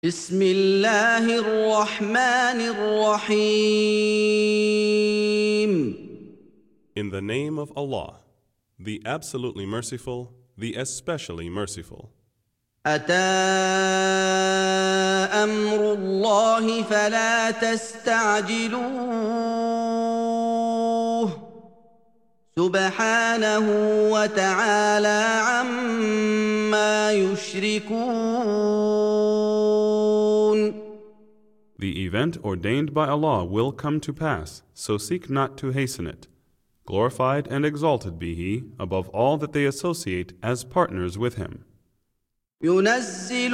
بسم الله الرحمن الرحيم. In the name of Allah, the absolutely merciful, the especially merciful. أتى أمر الله فلا تستعجلوه سبحانه وتعالى عما يشركون. The event ordained by Allah will come to pass, so seek not to hasten it. Glorified and exalted be He above all that they associate as partners with Him. ينزل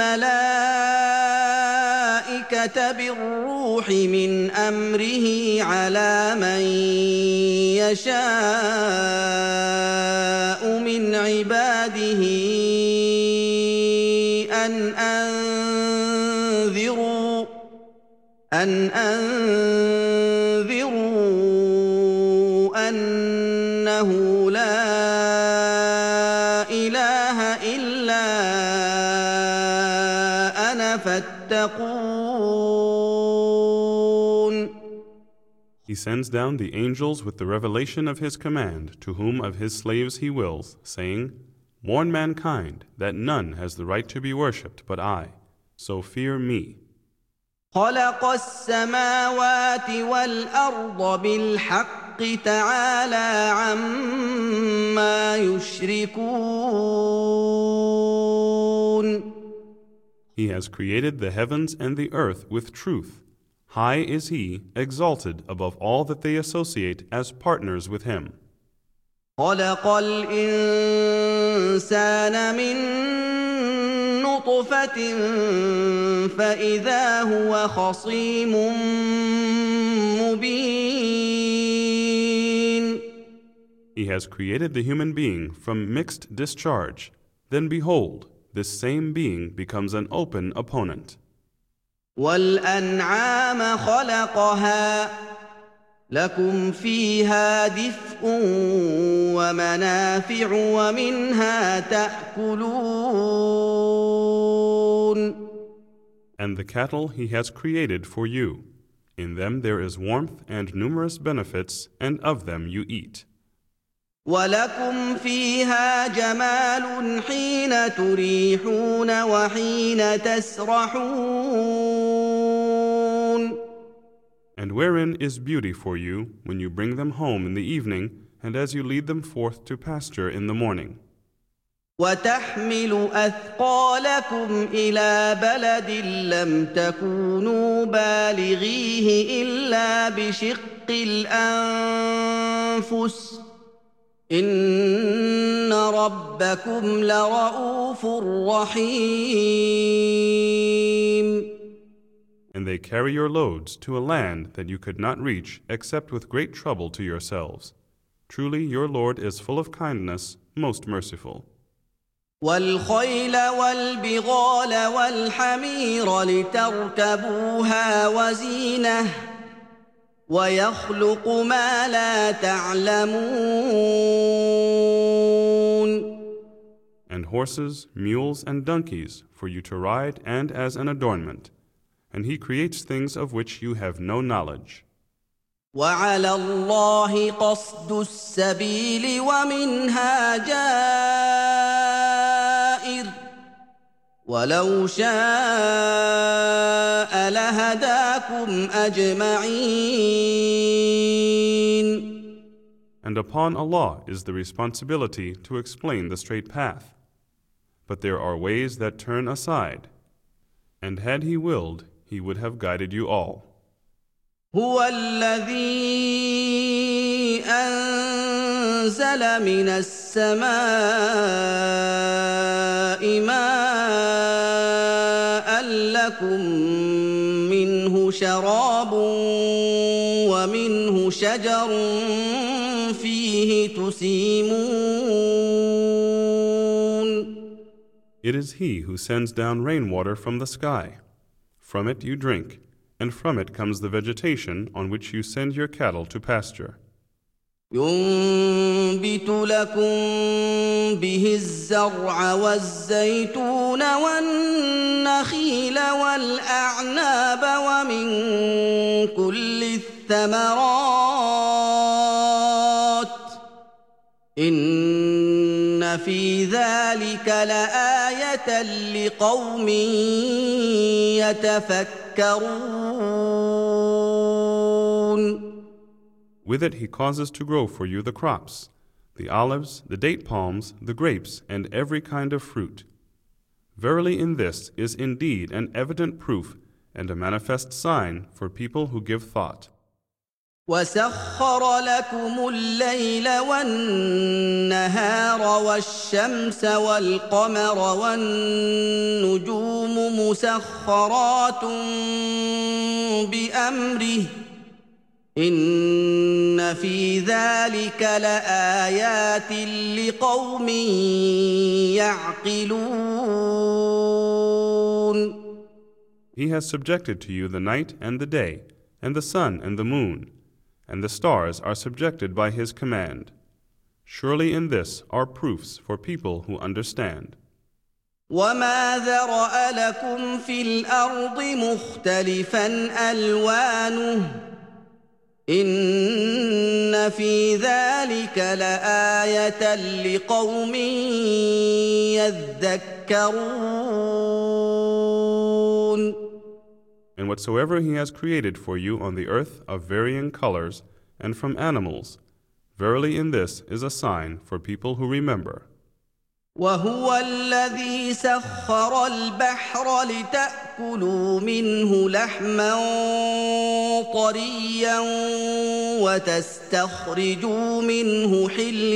الملائكة بالروح من أمره على من يشاء من عباده أن أنذروا أنه لا إله إلا أنا فاتقون. He sends down the angels with the revelation of His command to whom of His slaves He wills, saying, Warn mankind that none has the right to be worshipped but I, so fear me. خلق السماوات والأرض بالحق تعالى عما يشركون. He has created the heavens and the earth with truth. High is He, exalted above all that they associate as partners with Him. خلق الإنسان من نطفة فإذا هو خصيم مبين. He has created the human being from mixed discharge. Then behold, this same being becomes an open opponent. والأنعام خلقها لكم فيها دفء ومنافع ومنها تأكلون. And the cattle He has created for you. In them there is warmth and numerous benefits, and of them you eat. ولكم فيها جمال حين تريحون وحين تسرحون. And wherein is beauty for you when you bring them home in the evening, and as you lead them forth to pasture in the morning. وتحمل أثقالكم إلى بلد لم تكونوا بالغيه إلا بشق الأنفس إن ربكم لرؤوف رحيم. And they carry your loads to a land that you could not reach except with great trouble to yourselves. Truly your Lord is full of kindness, most merciful. والخيل والبغال والحمير لتركبوها وزينة ويخلق ما لا تعلمون. And horses, mules, and donkeys for you to ride and as an adornment. And He creates things of which you have no knowledge. وعلى الله قصد السبيل ومنها جائر ولو شاء لهداكم أجمعين. And upon Allah is the responsibility to explain the straight path. But there are ways that turn aside. And had He willed, He would have guided you all. هو الذي أنزل من السماء ماء لكم منه شراب ومنه شجر فيه تسيمون. It is He who sends down rainwater from the sky. From it you drink, and from it comes the vegetation on which you send your cattle to pasture. ينبت لكم به الزرع والزيتون والنخيل والأعناب ومن كل الثمرات إن في ذلك لآية لقوم يتفكرون. With it he causes to grow for you the crops, the olives, the date palms, the grapes, and every kind of fruit. Verily in this is indeed an evident proof and a manifest sign for people who give thought. وسخر لكم الليل والنهار والشمس والقمر والنجوم مسخرات بأمره إن في ذلك لآيات لقوم يعقلون. He has subjected to you the night and the day, and the sun and the moon, and the stars are subjected by his command. Surely in this are proofs for people who understand. وما ذرأ لكم في الأرض مختلفا ألوانه إن في ذلك لآية لقوم يذكرون. And whatsoever he has created for you on the earth of varying colors and from animals, verily in this is a sign for people who remember. وهو الذي سخر البحر لتأكلوا منه لحما طريا وتستخرجوا منه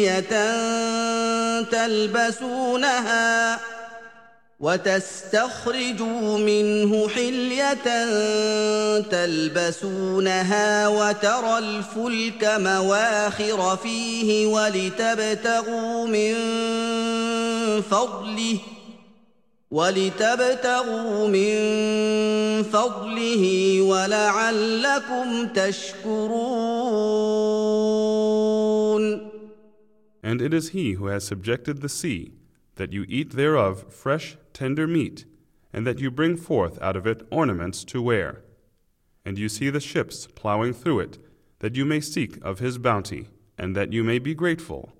حلية تلبسونها وترى الفلك مواخر فيه ولتبتغوا من فضله ولعلكم تشكرون. And it is he who has subjected the sea, that you eat thereof fresh, tender meat, and that you bring forth out of it ornaments to wear. And you see the ships plowing through it, that you may seek of his bounty, and that you may be grateful.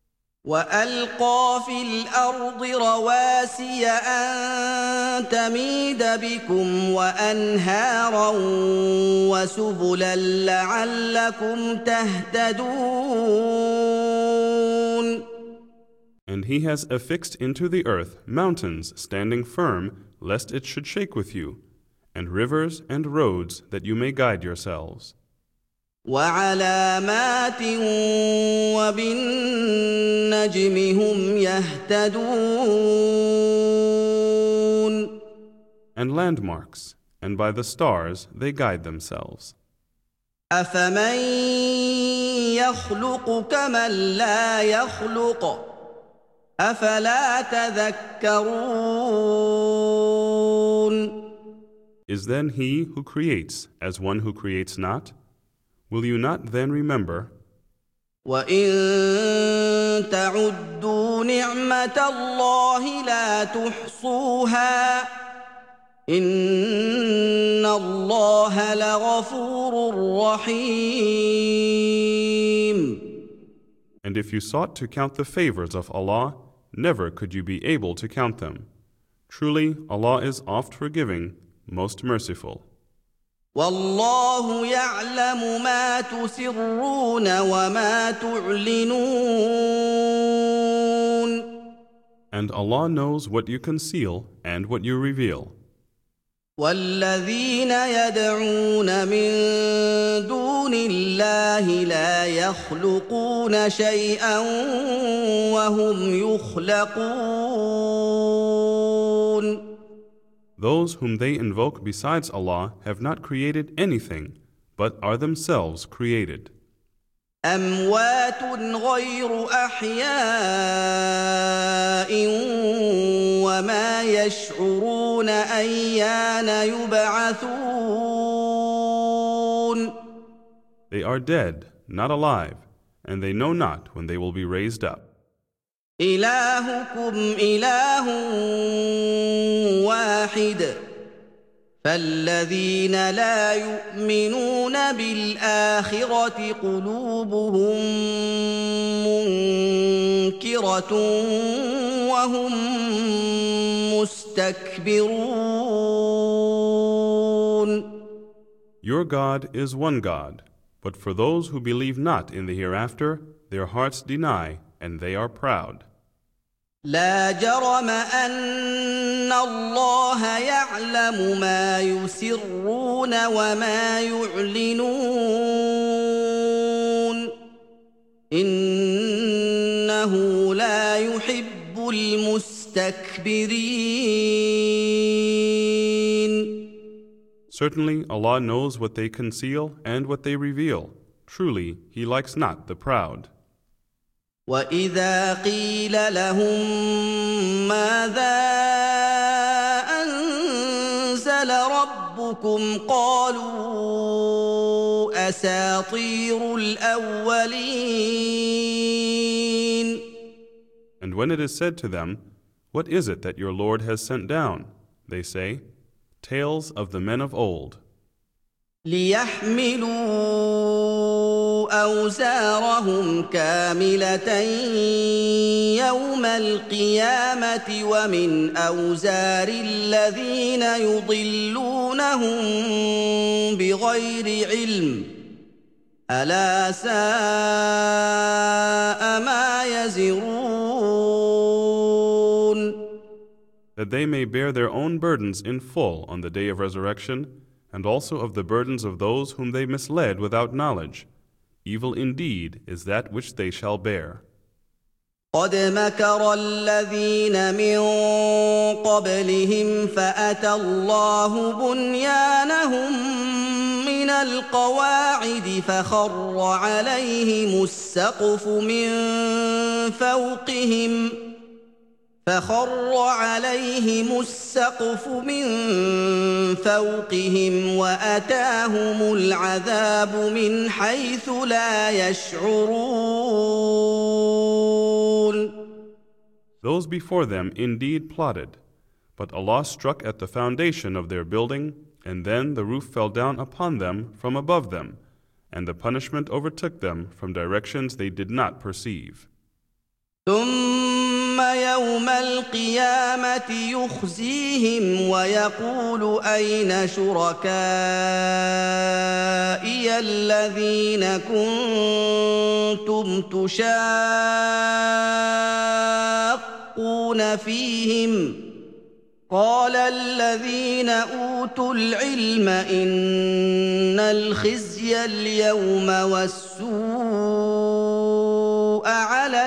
وألقى في الأرض رواسي أن تميد بكم وأنهارا وسبلا لعلكم تهتدون. And he has affixed into the earth mountains standing firm, lest it should shake with you, and rivers and roads that you may guide yourselves. وعلامات وبالنجم هم يهتدون. And landmarks, and by the stars they guide themselves. أفمن يخلق كمن لا يخلق أفلا تذكرون. Is then he who creates as one who creates not? Will you not then remember? وَإِن تَعُدُّوا نِعْمَةَ اللَّهِ لَا تُحْصُوهَا إِنَّ اللَّهَ لَغَفُورٌ رَّحِيمٌ. And if you sought to count the favors of Allah, never could you be able to count them. Truly, Allah is oft forgiving, most merciful. والله يعلم ما تسرون وما تعلنون. And Allah knows what you conceal and what you reveal. والذين يدعون من دون الله لا يخلقون شيئا وهم يخلقون. Those whom they invoke besides Allah have not created anything, but are themselves created. أموات غير أحياء وما يشعرون أيان يبعثون. They are dead, not alive, and they know not when they will be raised up. إلهكم إله واحد فالذين لا يؤمنون بالآخرة قلوبهم منكرة وهم مستكبرون. Your God is one God, but for those who believe not in the hereafter, their hearts deny, and they are proud. لا جرم أن الله يعلم ما يسرون وما يعلنون إنه لا يحب المستكبرين. Certainly Allah knows what they conceal and what they reveal. Truly, He likes not the proud. وَإِذَا قِيلَ لَهُم مَّاذَا أَنزَلَ رَبُّكُمْ قَالُوا أَسَاطِيرُ الْأَوَّلِينَ. And when it is said to them, "What is it that your Lord has sent down?" they say, "Tales of the men of old." لِيَحْمِلُوا أَوْزَارَهُمْ كَامِلَةً يَوْمَ الْقِيَامَةِ وَمِنْ أَوْزَارِ الَّذِينَ يُضِلُّونَهُم بِغَيْرِ عِلْمٍ أَلَا سَاءَ مَا يَزِرُونَ. That they may bear their own burdens in full on the day of resurrection, and also of the burdens of those whom they misled without knowledge. Evil indeed is that which they shall bear. قد مكر الذين من قبلهم فأتى الله بنيانهم من القواعد فخر عليهم السقف من فوقهم وأتاهم العذاب من حيث لا يشعرون. Those before them indeed plotted, but Allah struck at the foundation of their building, and then the roof fell down upon them from above them, and the punishment overtook them from directions they did not perceive. ثم يوم القيامة يخزيهم ويقول أين شركائي الذين كنتم تشاقون فيهم قال الذين أوتوا العلم إن الخزي اليوم والسوء على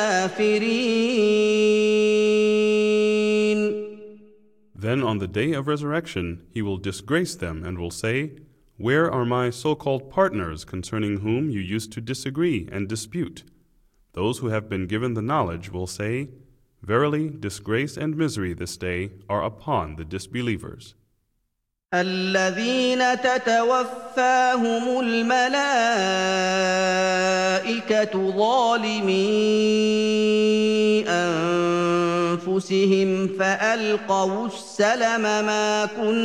الكافرين. Then on the day of resurrection he will disgrace them and will say, "Where are my so-called partners concerning whom you used to disagree and dispute?" Those who have been given the knowledge will say, "Verily, disgrace and misery this day are upon the disbelievers." الذين تتوفاهم الملائكة ظالمي أنفسهم فألقوا السلم ما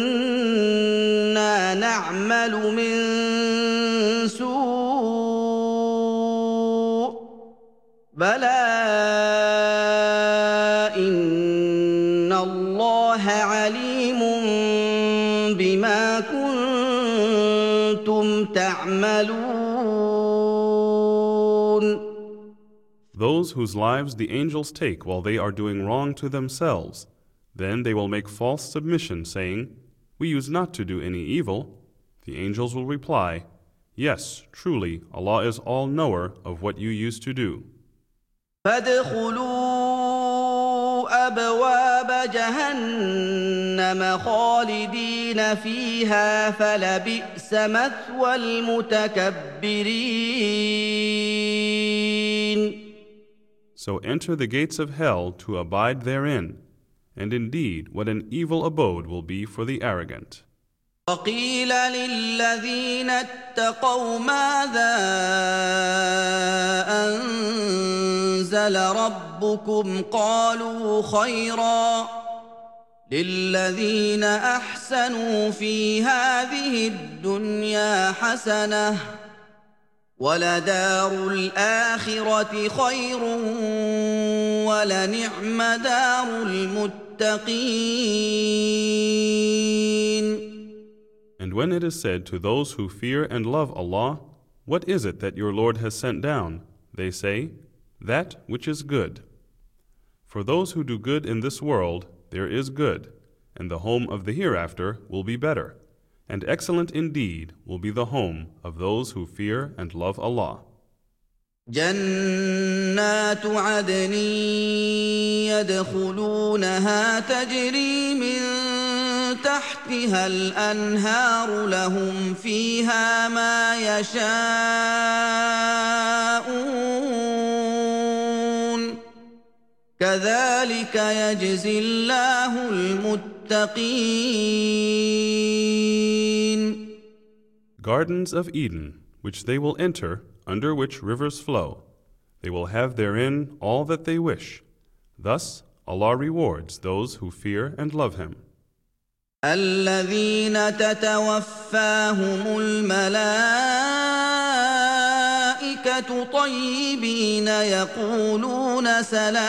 كنا نعمل من سوء بلى إن الله عليم بما كنتم تعملون. Those whose lives the angels take while they are doing wrong to themselves, then they will make false submission, saying, "We used not to do any evil." The angels will reply, "Yes, truly, Allah is all-knower of what you used to do." فادخلوا أبواب جهنم خالدين فيها فلبئس مثوى المتكبرين. So enter the gates of hell to abide therein, and indeed what an evil abode will be for the arrogant. وقيل للذين اتقوا ماذا أنزل ربكم قالوا خيرا للذين أحسنوا في هذه الدنيا حسنة ولدار الآخرة خير ولنعم دار المتقين. And when it is said to those who fear and love Allah, what is it that your Lord has sent down? They say, that which is good. For those who do good in this world, there is good, and the home of the hereafter will be better, and excellent indeed will be the home of those who fear and love Allah. جنات عدن يدخلونها تجري من تحتها الأنهار لهم فيها ما يشاءون كذلك يجزي الله المتقين. Gardens of Eden, which they will enter, under which rivers flow. They will have therein all that they wish. Thus Allah rewards those who fear and love Him. الذين تتوفاهم الملائكة طيبين يقولون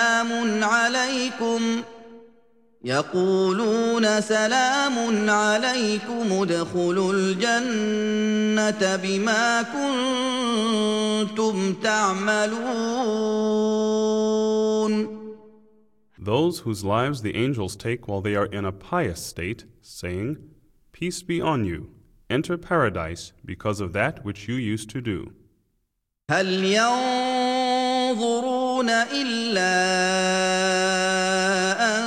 سلام عليكم ادخلوا الجنة بما كنتم تعملون. Those whose lives the angels take while they are in a pious state, saying, Peace be on you, enter paradise because of that which you used to do. هل ينظرون إلا أن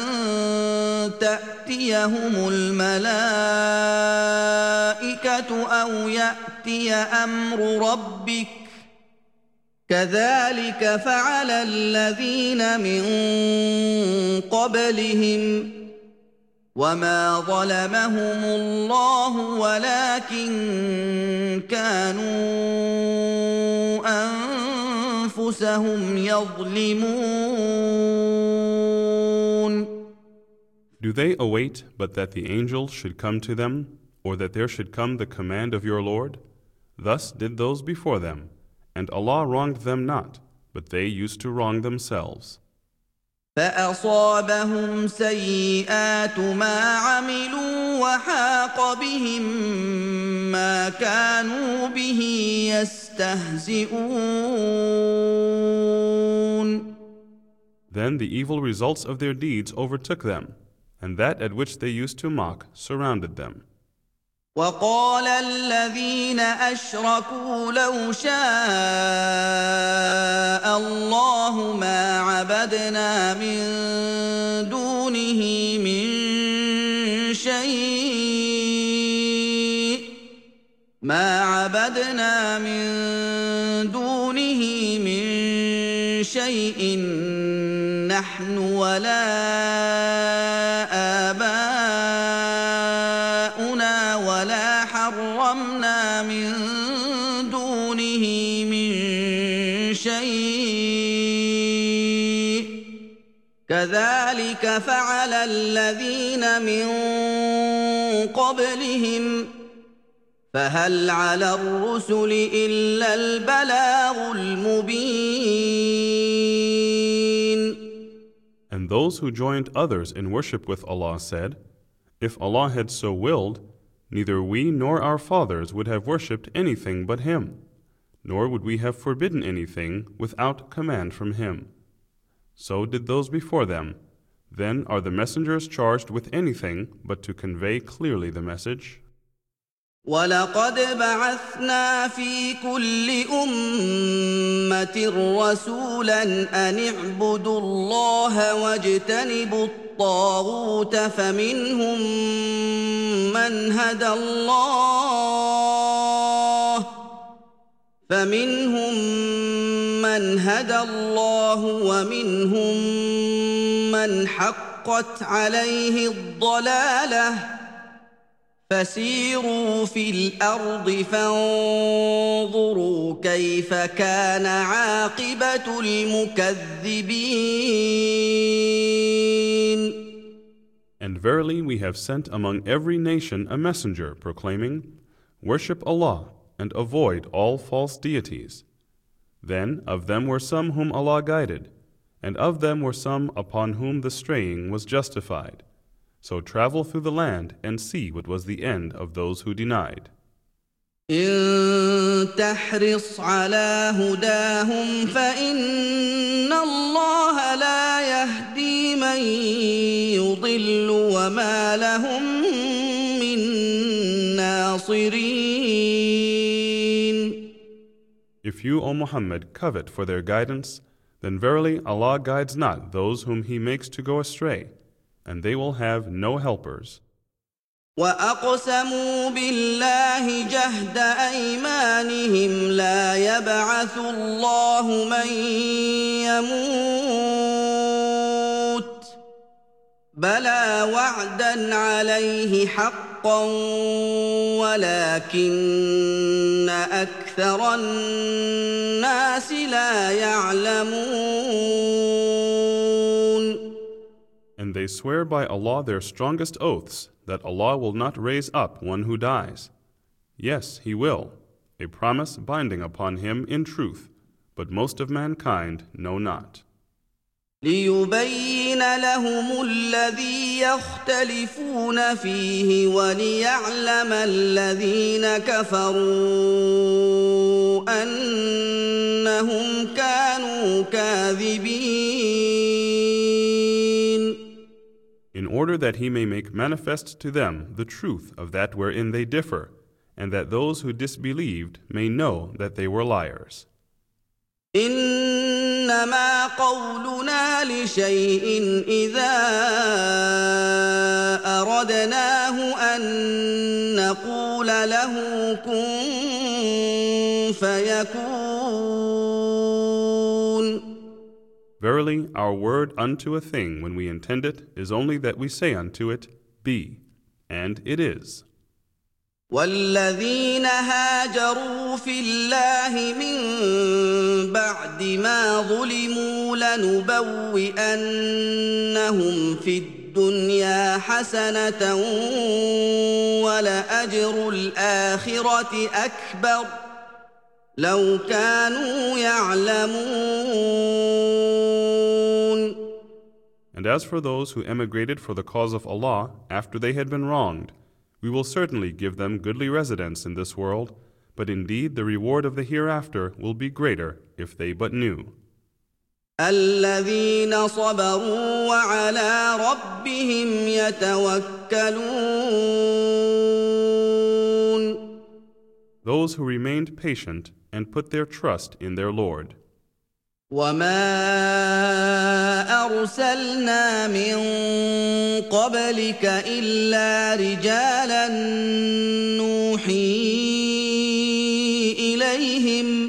تأتيهم الملائكة أو يأتي أمر ربك كذلك فعل الذين من قبلهم وما ظلمهم الله ولكن كانوا أنفسهم يظلمون. Do they await but that the angels should come to them, or that there should come the command of your Lord? Thus did those before them, and Allah wronged them not, but they used to wrong themselves. فأصابهم سيئات ما عملوا وحاق بهم ما كانوا به يستهزئون. Then the evil results of their deeds overtook them, and that at which they used to mock surrounded them. وقال الذين أشركوا لو شاء الله ما عبدنا من دونه من شيء نحن ولا آباؤنا ولا حرمنا من دونه من شيء كذلك فعل الذين من قبلهم فهل على الرسل إلا البلاغ المبين. And those who joined others in worship with Allah said, If Allah had so willed, neither we nor our fathers would have worshipped anything but Him, nor would we have forbidden anything without command from Him. So did those before them. Then are the messengers charged with anything but to convey clearly the message? وَلَقَدْ بَعَثْنَا فِي كُلِّ أُمَّةٍ رَّسُولًا أَنِ اعْبُدُوا اللَّهَ وَاجْتَنِبُوا الطَّاغُوتَ فَمِنْهُم مَّنْ هَدَى اللَّهُ وَمِنْهُم مَّنْ حَقَّتْ عَلَيْهِ الضَّلَالَةُ فسيروا في الأرض فانظروا كيف كان عاقبة المكذبين. And verily we have sent among every nation a messenger proclaiming, Worship Allah and avoid all false deities. Then of them were some whom Allah guided, and of them were some upon whom the straying was justified. So travel through the land and see what was the end of those who denied. إن تحرص على هداهم فإن الله لا يهدي من يضل وما لهم من ناصرين. If you, O Muhammad, covet for their guidance, then verily Allah guides not those whom He makes to go astray, and they will have no helpers. وأقسموا بالله جهد أيمانهم لا يبعث الله من يموت بلى وعدا عليه حقا ولكن أكثر الناس لا يعلمون. And they swear by Allah their strongest oaths that Allah will not raise up one who dies. Yes, He will, a promise binding upon Him in truth, but most of mankind know not. ليبين لهم الذي يختلفون فيه وليعلم الذين كفروا أنهم كانوا كاذبين. In order that He may make manifest to them the truth of that wherein they differ, and that those who disbelieved may know that they were liars. إنما قولنا لشيء إذا أردناه أن نقول له كن فيكون. Verily, our word unto a thing when we intend it is only that we say unto it, Be, and it is. والذين هاجروا في الله من بعد ما ظلموا لنبوئنهم في الدنيا حسنة ولأجر الآخرة أكبر لو كانوا يعلمون. And as for those who emigrated for the cause of Allah after they had been wronged, we will certainly give them goodly residence in this world, but indeed the reward of the hereafter will be greater if they but knew. الذين صبروا وعلى ربهم يتوكلون. Those who remained patient and put their trust in their Lord. وما أرسلنا من قبلك إلا رجالا نوحي إليهم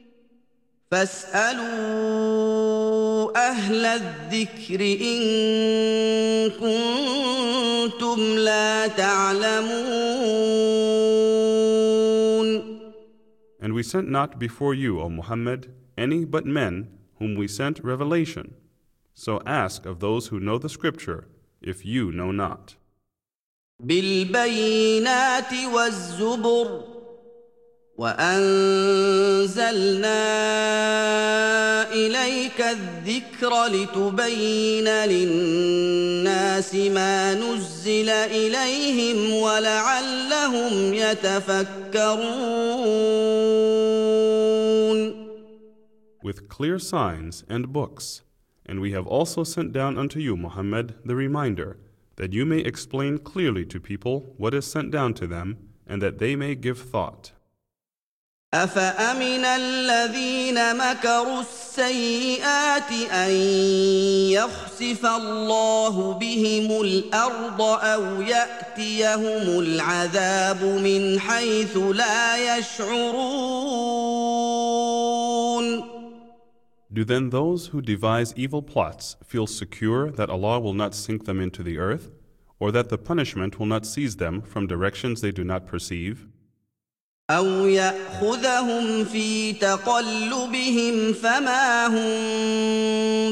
فاسألوا أهل الذكر إن كنتم لا تعلمون. And we sent not before you, O Muhammad, any but men whom we sent revelation. So ask of those who know the scripture, if you know not. بالبينات والزبر وأنزلنا إليك الذكر لتبين للناس ما نزل إليهم ولعلهم يتفكرون. With clear signs and books, and we have also sent down unto you, Muhammad, the reminder, that you may explain clearly to people what is sent down to them, and that they may give thought. أفأمن الذين مكروا السيئات أن يخسف الله بهم الأرض أو يأتيهم العذاب من حيث لا يشعرون. Do then those who devise evil plots feel secure that Allah will not sink them into the earth, or that the punishment will not seize them from directions they do not perceive? أَوْ يَأْخُذَهُمْ فِي تَقَلُّبِهِمْ فَمَا هُم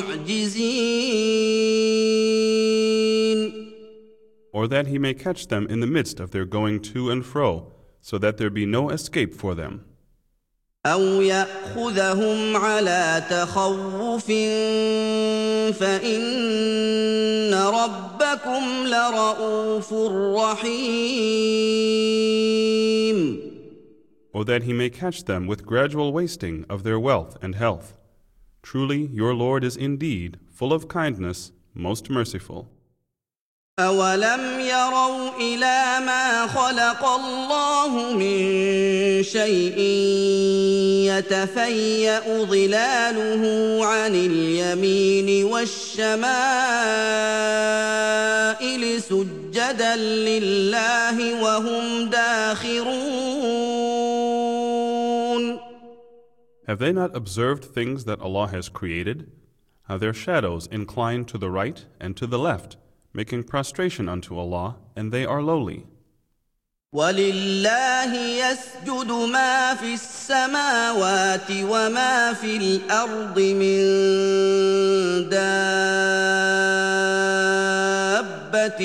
بِمُعْجِزِينَ Or that he may catch them in the midst of their going to and fro, so that there be no escape for them. أَوْ يَأْخُذَهُمْ عَلَىٰ تَخَوُّفٍ فَإِنَّ رَبَّكُمْ لَرَءُوفٌ رَّحِيمٌ Or that he may catch them with gradual wasting of their wealth and health. Truly, your Lord is indeed full of kindness, most merciful. أَوَلَمْ يَرَوْا إِلَىٰ مَا خَلَقَ اللَّهُ مِن شَيْءٍ يَتَفَيَّأُ ظِلَالُهُ عَنِ الْيَمِينِ وَالشَّمَائِلِ سُجَّدًا لِّلَّهِ وَهُمْ دَاخِرُونَ Have they not observed things that Allah has created? How their shadows incline to the right and to the left, making prostration unto Allah, and they are lowly. وَلِلَّهِ يَسْجُدُ مَا فِي السَّمَاوَاتِ وَمَا فِي الْأَرْضِ مِن دَابَّةٍ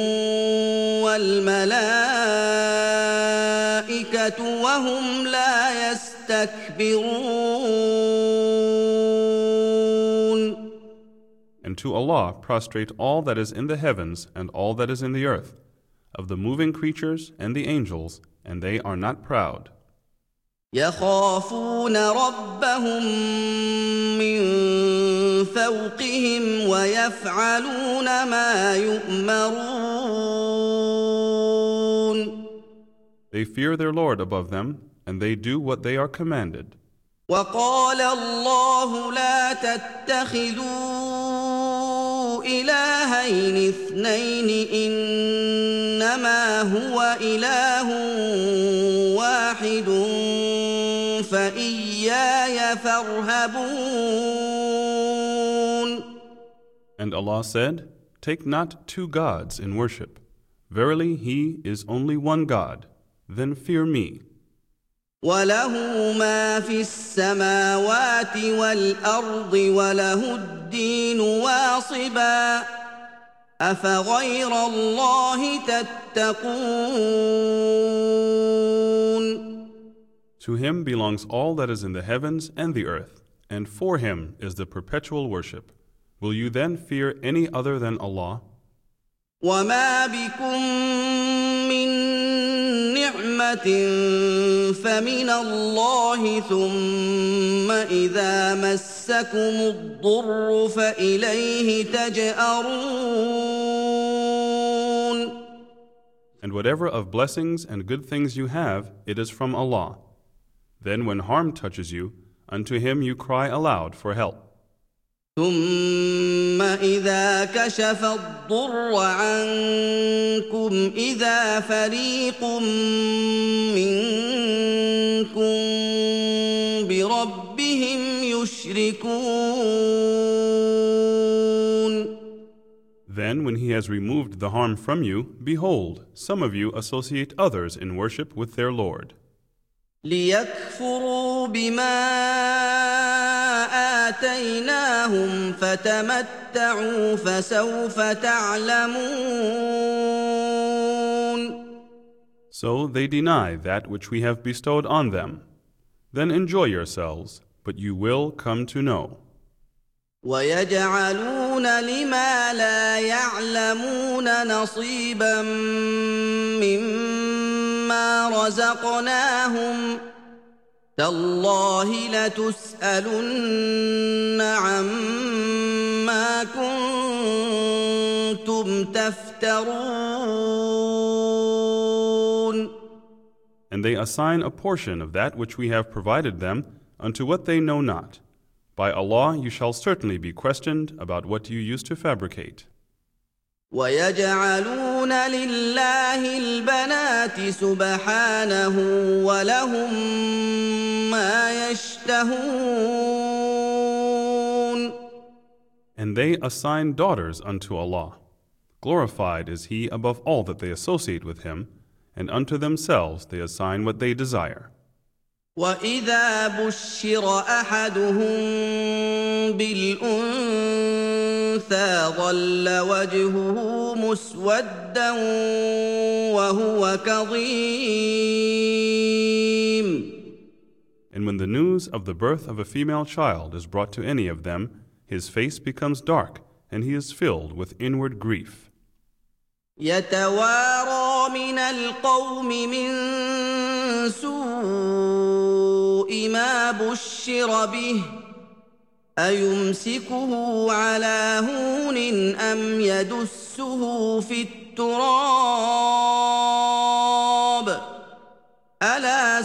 وَالْمَلَائِكَةُ وَهُمْ لَا يَسْتَكْبِرُونَ And to Allah prostrate all that is in the heavens and all that is in the earth, of the moving creatures and the angels, and they are not proud. يَخَافُونَ رَبَّهُم مِّن فَوْقِهِمْ وَيَفْعَلُونَ مَا يُؤْمَرُونَ They fear their Lord above them, and they do what they are commanded. وَقَالَ اللَّهُ لَا تَتَّخِذُوا إِلَٰهَيْنِ اثْنَيْنِ إِنَّمَا هُوَ إِلَٰهٌ وَاحِدٌ فَإِيَّايَ فَارْهَبُونِ And Allah said, Take not two gods in worship. Verily, He is only one God. Then fear me. وَلَهُ مَا فِي السَّمَاوَاتِ وَالْأَرْضِ وَلَهُ الدِّينُ وَاصِبًا أَفَغَيْرَ اللَّهِ تَتَّقُونَ To Him belongs all that is in the heavens and the earth, and for Him is the perpetual worship. Will you then fear any other than Allah? وَمَا بِكُم مِّن نِّعْمَةٍ فَمِنَ اللَّهِ ثُمَّ إِذَا مَسَّكُمُ الضُّرُّ فَإِلَيْهِ تَجْأَرُونَ And whatever of blessings and good things you have, it is from Allah. Then when harm touches you, unto Him you cry aloud for help. ثُمَّ إِذَا كَشَفَ الضُّرَّ عَنكُمْ إِذَا فَرِيقٌ مِّنكُم بِرَبِّهِمْ يُشْرِكُونَ Then when He has removed the harm from you, behold, some of you associate others in worship with their Lord. لِيَكْفُرُوا بِمَا آتَيْنَاهُمْ فَتَمَتَّعُوا فَسَوْفَ تَعْلَمُونَ So they deny that which we have bestowed on them. Then enjoy yourselves, but you will come to know. وَيَجْعَلُونَ لِمَا لَا يَعْلَمُونَ نَصِيبًا مِّمَّا رَزَقْنَاهُمْ تَاللَّهِ لَتُسْأَلُنَّ عَمَّا كُنتُمْ تَفْتَرُونَ And they assign a portion of that which we have provided them unto what they know not. By Allah, you shall certainly be questioned about what you used to fabricate. وَيَجْعَلُونَ لِلَّهِ الْبَنَاتِ سُبْحَانَهُ وَلَهُم مَّا يَشْتَهُونَ And they assign daughters unto Allah. Glorified is he above all that they associate with him, and unto themselves they assign what they desire. وَإِذَا بُشِّرَ أَحَدُهُم بِالْأُنثَىٰ ظَلَّ وَجْهُهُ مُسْوَدًّا وَهُوَ كَظِيمٌ. And when the news of the birth of a female child is brought to any of them, his face becomes dark, and he is filled with inward grief. يَتَوَارَىٰ مِنَ الْقَوْمِ مِن سُوءِ مَا بُشِّرَ بِهِ أَيُمْسِكُهُ عَلَىٰ هُونٍ أَمْ يَدُسُّهُ فِي التُّرَابِ أَلَا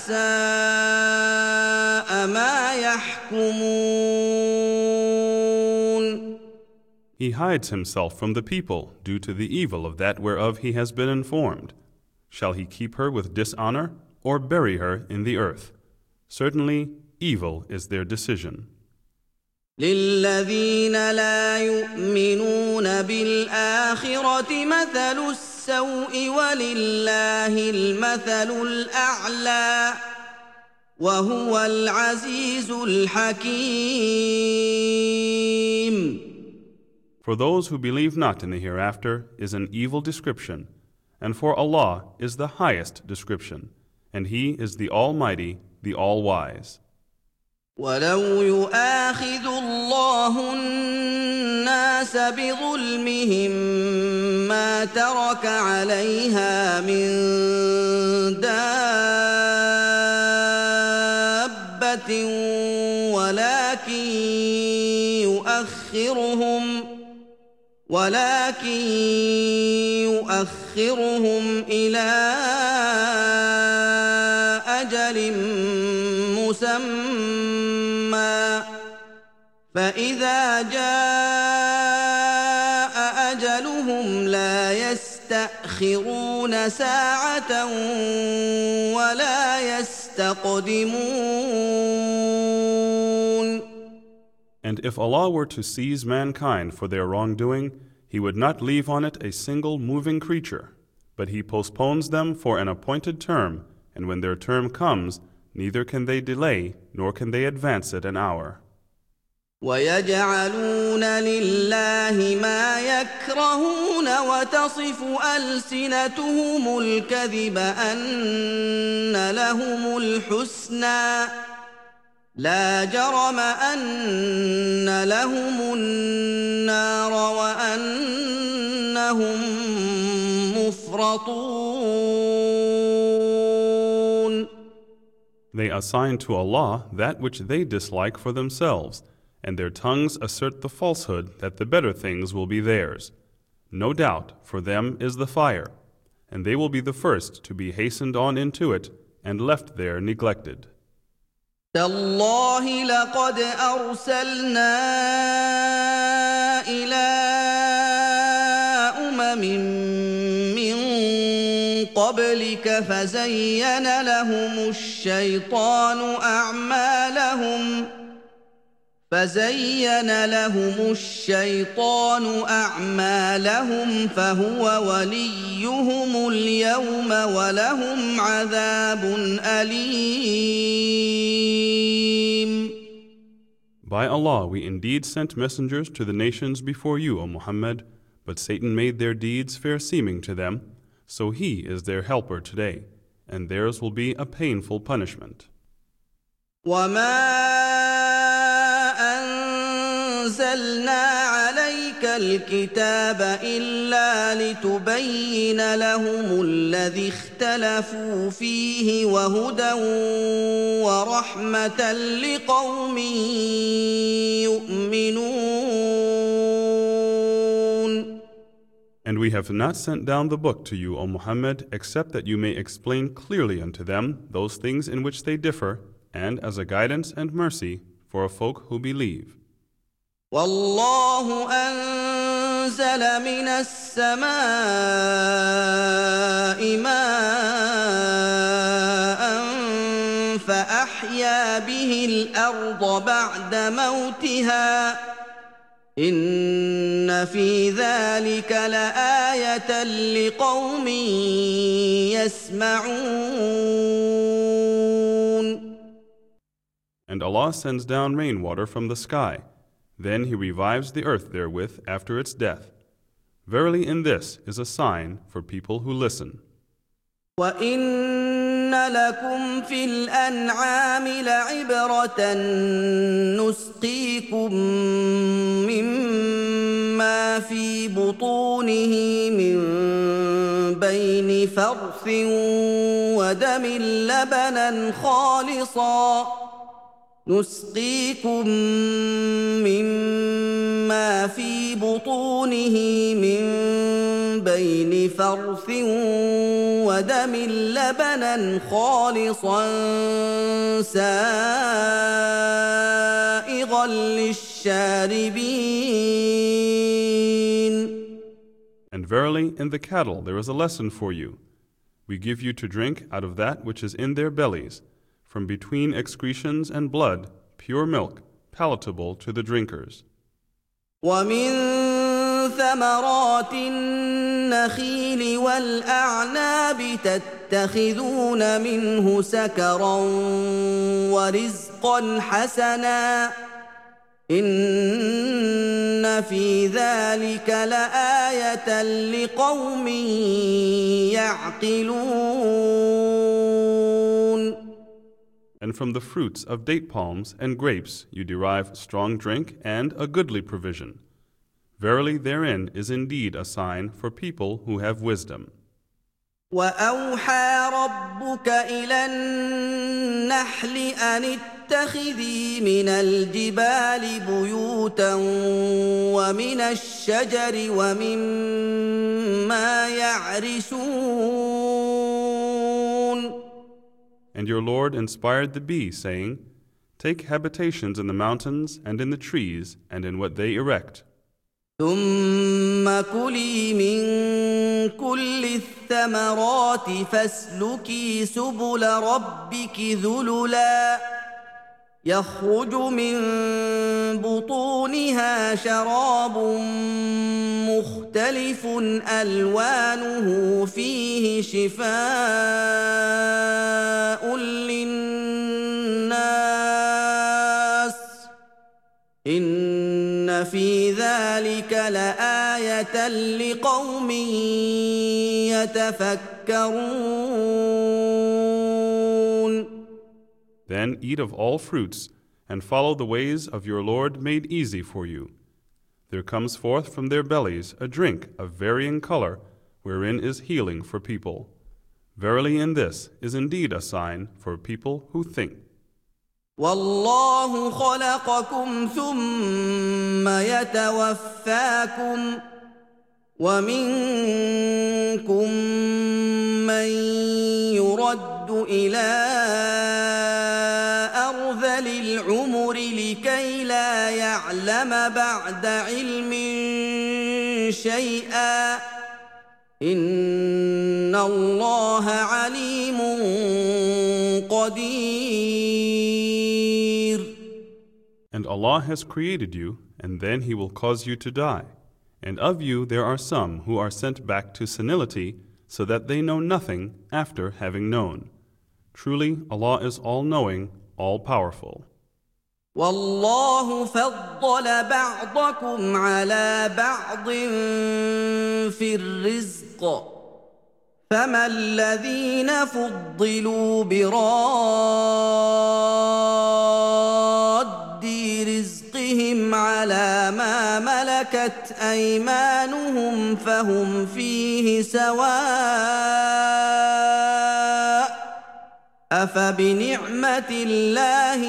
سَاءَ مَا يَحْكُمُونَ. He hides himself from the people due to the evil of that whereof he has been informed. Shall he keep her with dishonor, or bury her in the earth? Certainly, evil is their decision. لِلَّذِينَ لَا يُؤْمِنُونَ بِالْآخِرَةِ مَثَلُ السَّوْءِ وَلِلَّهِ الْمَثَلُ الْأَعْلَى وَهُوَ الْعَزِيزُ الْحَكِيمُ. For those who believe not in the hereafter is an evil description, and for Allah is the highest description, and He is the Almighty, the All-Wise. وَلَوْ يُؤَاخِذُ اللَّهُ النَّاسَ بِظُلْمِهِم مَّا تَرَكَ عَلَيْهَا مِن دَابَّةٍ ولكن يؤخرهم إلى أجل مسمى فإذا جاء أجلهم لا يستأخرون ساعة ولا يستقدمون. And if Allah were to seize mankind for their wrongdoing, He would not leave on it a single moving creature, but He postpones them for an appointed term, and when their term comes, neither can they delay, nor can they advance it an hour. وَيَجْعَلُونَ لِلَّهِ مَا يَكْرَهُونَ وَتَصِفُ أَلْسِنَتُهُمُ الْكَذِبَ أَنَّ لَهُمُ الْحُسْنَىٰ لا جرم أن لهم النار وأنهم مفرطون. They assign to Allah that which they dislike for themselves, and their tongues assert the falsehood that the better things will be theirs. No doubt, for them is the fire, and they will be the first to be hastened on into it and left there neglected. تالله لقد أرسلنا إلى من قبلك فزين لهم الشيطان أعمالهم فهو وليهم اليوم ولهم عذاب أليم. By Allah, we indeed sent messengers to the nations before you, O Muhammad, but Satan made their deeds fair seeming to them, so he is their helper today, and theirs will be a painful punishment. أنزلنا عليك الكتاب إلا لتبين لهم الذي اختلفوا فيه وهدى ورحمة لقوم يؤمنون. And we have not sent down the book to you, O Muhammad, except that you may explain clearly unto them those things in which they differ, and as a guidance and mercy for a folk who believe. والله أنزل من السماء ماء فأحيا به الأرض بعد موتها إن في ذلك لآية لقوم يسمعون. And Allah sends down rainwater from the sky. Then He revives the earth therewith after its death. Verily in this is a sign for people who listen. وَإِنَّ لَكُمْ فِي الْأَنْعَامِ لَعِبْرَةً نُسْقِيكُم مِّمَّا فِي بُطُونِهِ مِن بَيْنِ فَرْثٍ وَدَمٍ لَّبَنًا خَالِصًا نسقيكم مما في بطونه من بين فرث ودم لبنا خالصا سائغا للشاربين. And verily in the cattle there is a lesson for you. We give you to drink out of that which is in their bellies, from between excretions and blood, pure milk, palatable to the drinkers. وَمِن ثَمَرَاتِ النَّخِيلِ وَالْأَعْنَابِ تَتَّخِذُونَ مِنْهُ سَكَرًا وَرِزْقًا حَسَنًا إِنَّ فِي ذَلِكَ لَآيَةً لِقَوْمٍ يَعْقِلُونَ. And from the fruits of date palms and grapes you derive strong drink and a goodly provision. Verily therein is indeed a sign for people who have wisdom. وَأَوْحَىٰ رَبُّكَ إِلَى النَّحْلِ أَنِ اتَّخِذِي مِنَ الْجِبَالِ بُيُوتًا وَمِنَ الشَّجَرِ وَمِمَّا يَعْرِشُونَ. And your Lord inspired the bee, saying, Take habitations in the mountains and in the trees and in what they erect. ثُمَّ كُلِي مِن كُلِّ الثَّمَرَاتِ فَاسْلُكِي سُبُلَ رَبِّكِ ذُلُلًا يَخْرُجُ مِن بُطُونِهَا شَرَابٌ مُّخْتَلِفٌ أَلْوَانُهُ فِيهِ شِفَاءٌ لِّلنَّاسِ إِنَّ فِي ذَلِكَ لَآيَةً لِقَوْمٍ يَتَفَكَّرُونَ. Then eat of all fruits, and follow the ways of your Lord made easy for you. There comes forth from their bellies a drink of varying color, wherein is healing for people. Verily in this is indeed a sign for people who think. وَاللَّهُ خَلَقَكُمْ ثُمَّ يَتَوَفَّاكُمْ وَمِنكُم مَّن يُرَدُّ إِلَىٰ أَرْذَلِ الْعُمُرِ لِكَيْ لَا يَعْلَمَ بَعْدَ عِلْمٍ شَيْئًا إِنَّ اللَّهَ عَلِيمٌ قَدِيرٌ. And Allah has created you, and then He will cause you to die. And of you there are some who are sent back to senility, so that they know nothing after having known. Truly, Allah is all-knowing, all-powerful. وَاللَّهُ فَضَّلَ بَعْضَكُمْ عَلَىٰ بَعْضٍ فِي الرِّزْقِ فَمَا الَّذِينَ فُضِّلُوا بِرَادِّ رِزْقِهِمْ عَلَىٰ مَا مَلَكَتْ أَيْمَانُهُمْ فَهُمْ فِيهِ سَوَاءٌ أَفَبِنِعْمَةِ اللَّهِ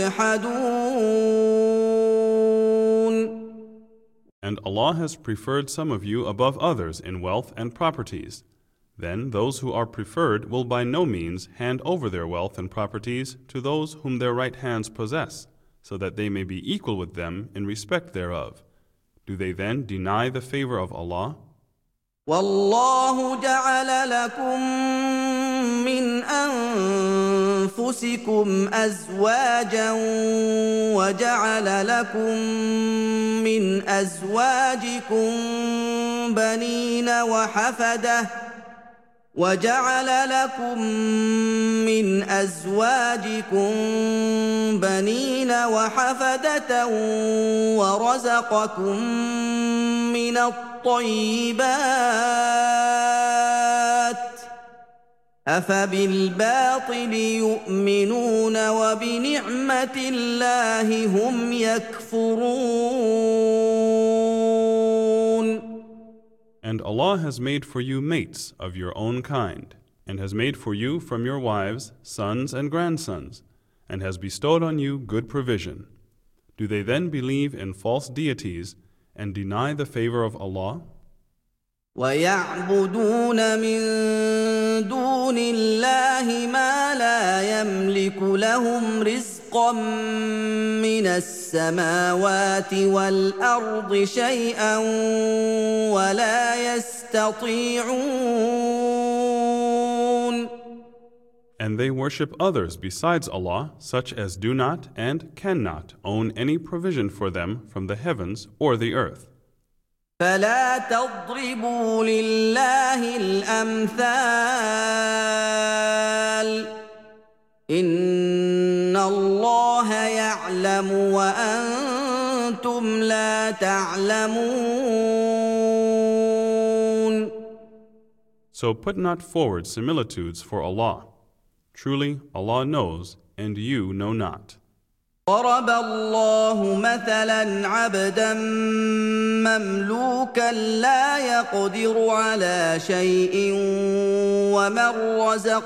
يَجْحَدُونَ. And Allah has preferred some of you above others in wealth and properties. Then those who are preferred will by no means hand over their wealth and properties to those whom their right hands possess, so that they may be equal with them in respect thereof. Do they then deny the favor of Allah? وَاللَّهُ جَعَلَ لَكُم مِّنْ أنفسكم أزواجا وجعل لكم من أزواجكم بنين وحفدة ورزقكم من الطيبات أفبالباطل يؤمنون وبنعمة الله هم يكفرون. And Allah has made for you mates of your own kind, and has made for you from your wives sons and grandsons, and has bestowed on you good provision. Do they then believe in false deities and deny the favor of Allah? وَيَعْبُدُونَ مِن دُونِ اللَّهِ مَا لَا يَمْلِكُ لَهُمْ رِزْقًا مِّنَ السَّمَاوَاتِ وَالْأَرْضِ شَيْئًا وَلَا يَسْتَطِيعُونَ. And they worship others besides Allah, such as do not and cannot own any provision for them from the heavens or the earth. فلا تضربوا لله الأمثال إن الله يعلم وأنتم لا تعلمون. So put not forward similitudes for Allah. Truly Allah knows and you know not. ضرب الله مثلا عبدا مملوكا لا يقدر على شيء ومن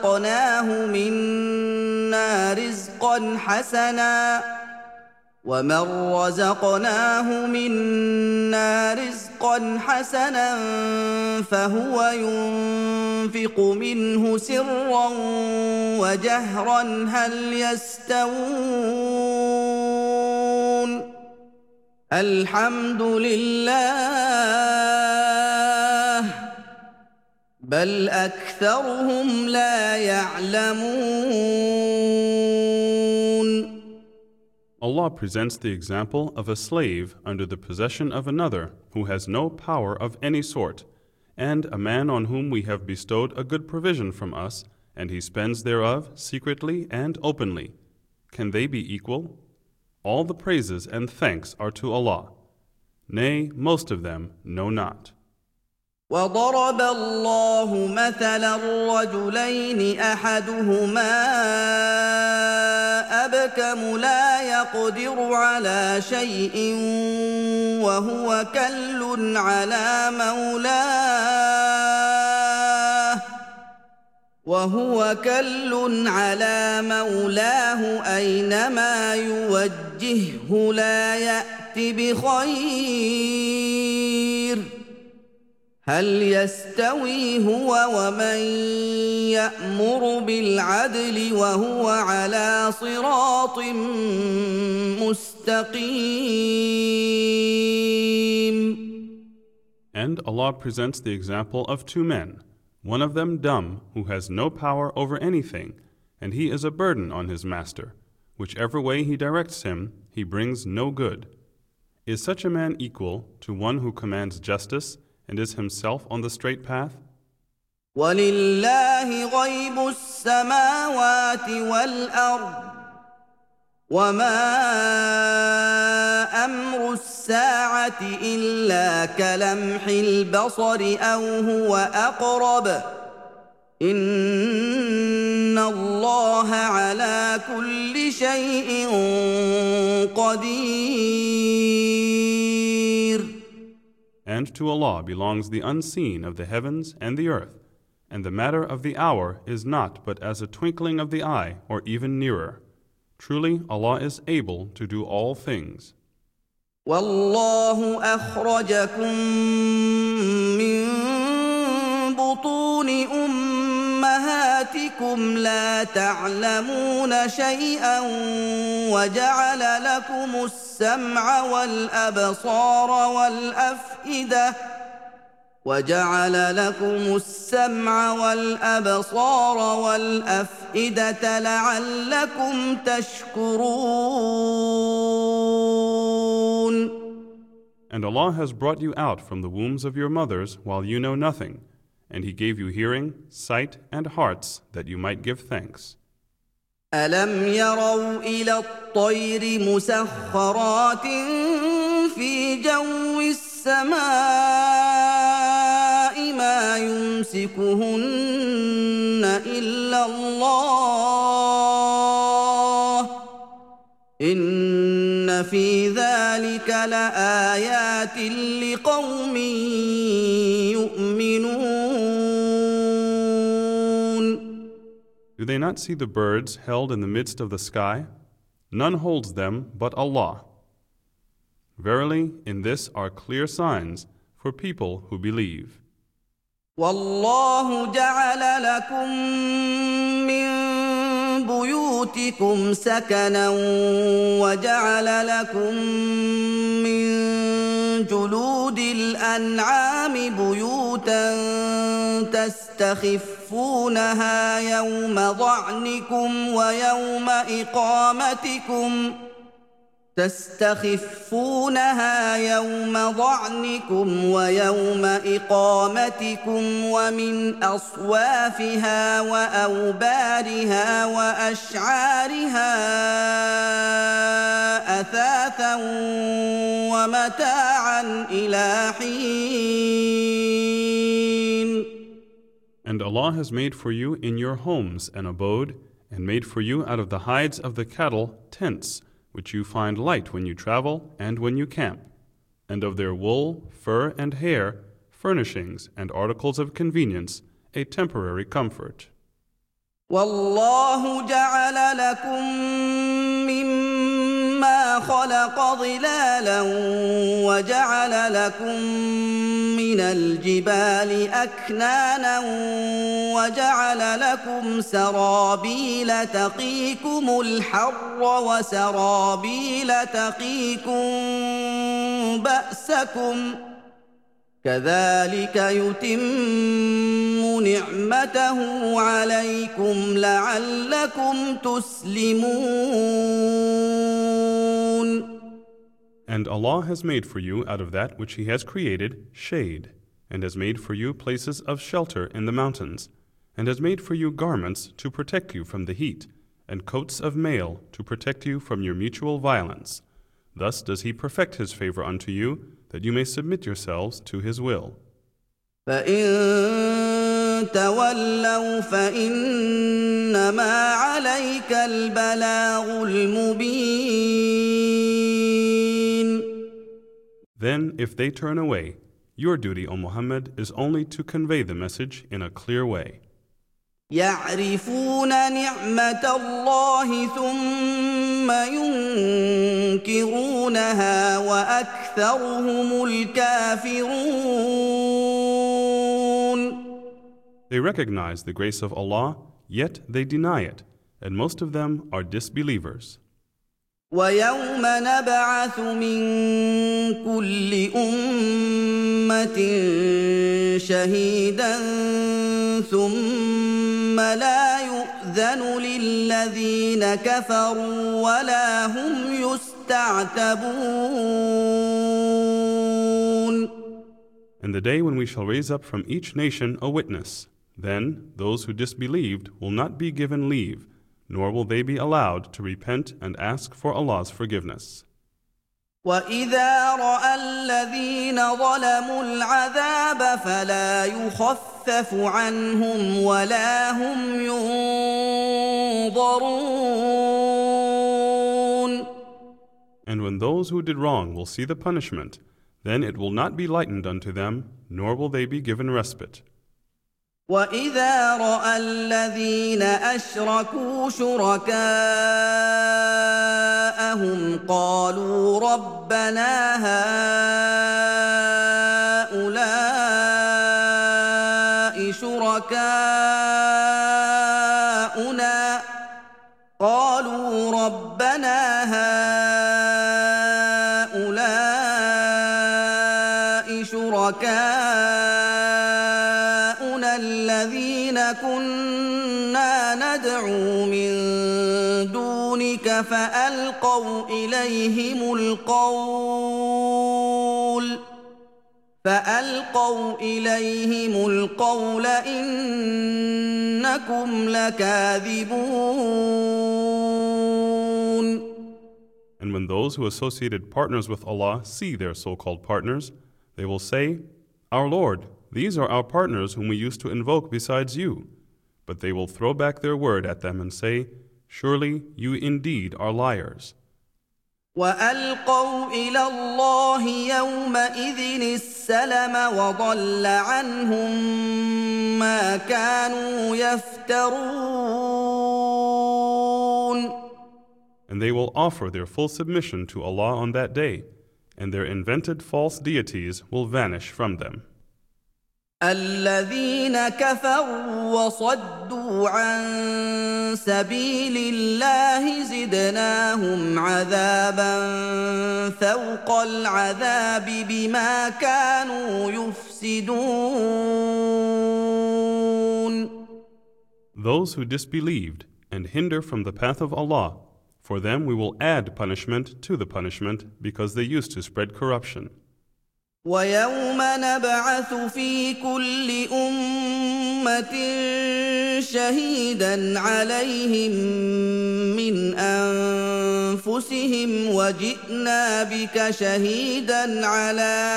رزقناه منا رزقا حسنا فهو ينفق منه سرا وجهرا هل يستوون الحمد لله بل أكثرهم لا يعلمون. Allah presents the example of a slave under the possession of another who has no power of any sort, and a man on whom we have bestowed a good provision from us, and he spends thereof secretly and openly. Can they be equal? All the praises and thanks are to Allah. Nay, most of them know not. وضرب الله مثلا رجلين أحدهما أبكم لا يقدر على شيء وهو كل على مولاه أينما يوجهه لا يأت بخير هل يستوي هو ومن يأمر بالعدل وهو على صراط مستقيم. And Allah presents the example of two men, one of them dumb, who has no power over anything, and he is a burden on his master. Whichever way he directs him, he brings no good. Is such a man equal to one who commands justice and is himself on the straight path? وَلِلَّهِ غَيْبُ السَّمَاوَاتِ وَالْأَرْضِ وَمَا أَمْرُ السَّاعَةِ إِلَّا كَلَمْحِ الْبَصَرِ أَوْ هُوَ أَقْرَبُ إِنَّ اللَّهَ عَلَى كُلِّ شَيْءٍ قَدِيرٌ. And to Allah belongs the unseen of the heavens and the earth, and the matter of the hour is not but as a twinkling of the eye or even nearer. Truly Allah is able to do all things. وَاللَّهُ أَخْرَجَكُم مِّن بُطُونِ أُمَّهَاتِكُمْ لَا تَعْلَمُونَ شَيْئًا وَجَعَلَ لَكُمُ السَّمْعَ وَالْأَبْصَارَ وَالْأَفْئِدَةَ وجعل لكم السمع والأبصار والأفئدة لعلكم تشكرون. And Allah has brought you out from the wombs of your mothers while you know nothing, and He gave you hearing, sight, and hearts that you might give thanks. أَلَمْ يَرَوْا إِلَى الطَّيْرِ مُسَخَّرَاتٍ فِي جَوِّ السَّمَاءِ مَا يُمْسِكُهُنَّ إِلَّا اللَّهُ ۗ إِنَّ فِي ذَلِكَ لَآيَاتٍ لِقَوْمٍ يُؤْمِنُونَ. Do they not see the birds held in the midst of the sky? None holds them but Allah. Verily, in this are clear signs for people who believe. وَاللَّهُ جَعَلَ لَكُم مِّن بُيُوتِكُمْ سَكَنًا وَجَعَلَ لَكُم مِّن جُلُودِ الْأَنْعَامِ بُيُوتًا تستخفونها يوم ضعنكم ويوم إقامتكم ومن أصوافها وأوبارها وأشعارها أثاثا ومتاعا إلى حين. And Allah has made for you in your homes an abode, and made for you out of the hides of the cattle tents, which you find light when you travel and when you camp, and of their wool, fur, and hair, furnishings and articles of convenience, a temporary comfort. وَاللَّهُ جَعَلَ لَكُم مِّمَّا خَلَقَ ظِلَالًا وَجَعَلَ لَكُم مِّنَ الْجِبَالِ أَكْنَانًا وَجَعَلَ لَكُمْ سَرَابِيلَ تَقِيكُمُ الْحَرَّ وَسَرَابِيلَ تَقِيكُم بَأْسَكُمْ ۚ كَذَلِكَ يُتِمُّ نِعْمَتَهُ عَلَيْكُمْ لَعَلَّكُمْ تُسْلِمُونَ. And Allah has made for you out of that which He has created shade, and has made for you places of shelter in the mountains, and has made for you garments to protect you from the heat, and coats of mail to protect you from your mutual violence. Thus does He perfect His favor unto you, that you may submit yourselves to His will. فَإِن تَوَلَّوْا فَإِنَّمَا عَلَيْكَ الْبَلَاغُ الْمُبِينُ. Then, if they turn away, your duty, O Muhammad, is only to convey the message in a clear way. يَعْرِفُونَ نِعْمَةَ اللَّهِ ثُمَّ يُنكِرُونَهَا وَأَكْثَرُهُمُ الْكَافِرُونَ. They recognize the grace of Allah, yet they deny it, and most of them are disbelievers. وَيَوْمَ نَبْعَثُ مِن كُلِّ أُمَّةٍ شَهِيدًا ثُمَّ لَا يُؤْذَنُ لِلَّذِينَ كَفَرُوا وَلَا هُمْ يُسْتَعْتَبُونَ. And the day when we shall raise up from each nation a witness, then those who disbelieved will not be given leave, nor will they be allowed to repent and ask for Allah's forgiveness. وَإِذَا رَأَى الَّذِينَ ظَلَمُوا الْعَذَابَ فَلَا يُخَفَّفُ عَنْهُمْ وَلَا هُمْ يُنظَرُونَ. And when those who did wrong will see the punishment, then it will not be lightened unto them, nor will they be given respite. وَإِذَا رَأَى الَّذِينَ أَشْرَكُوا شُرَكَاءَهُمْ قَالُوا رَبَّنَا هَٰؤُلَاءِ شُرَكَاؤُنَا ندعو من دونك فألقوا إليهم القول إنكم لكاذبون. And when those who associated partners with Allah see their so-called partners, they will say, Our Lord, these are our partners whom we used to invoke besides you. But they will throw back their word at them and say, Surely you indeed are liars. وألقوا إلى الله يومئذ السلم وضل عنهم ما كانوا يفترون. And they will offer their full submission to Allah on that day, and their invented false deities will vanish from them. الذين كفروا وصدوا عن سبيل الله زدناهم عذابا فوق العذاب بما كانوا يفسدون. Those who disbelieved and hinder from the path of Allah, for them we will add punishment to the punishment because they used to spread corruption. ويوم نبعث في كل أمة شهيدا عليهم من أنفسهم وجئنا بك شهيدا على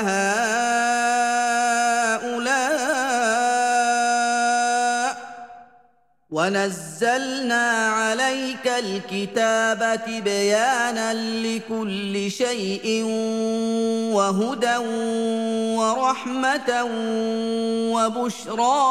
هؤلاء ونزلنا عليك الكتاب تبيانا لكل شيء وهدى ورحمة وبشرى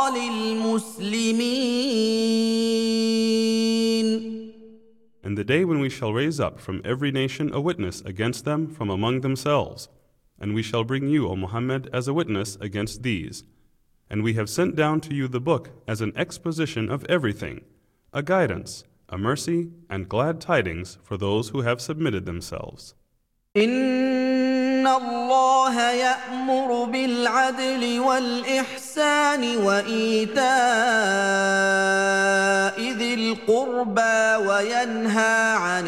للمسلمين. And the day when we shall raise up from every nation a witness against them from among themselves, and we shall bring you, O Muhammad, as a witness against these. And we have sent down to you the book as an exposition of everything, a guidance, a mercy, and glad tidings for those who have submitted themselves. إن الله يأمر بالعدل والإحسان وإيتاء ذي القربى وينهى عن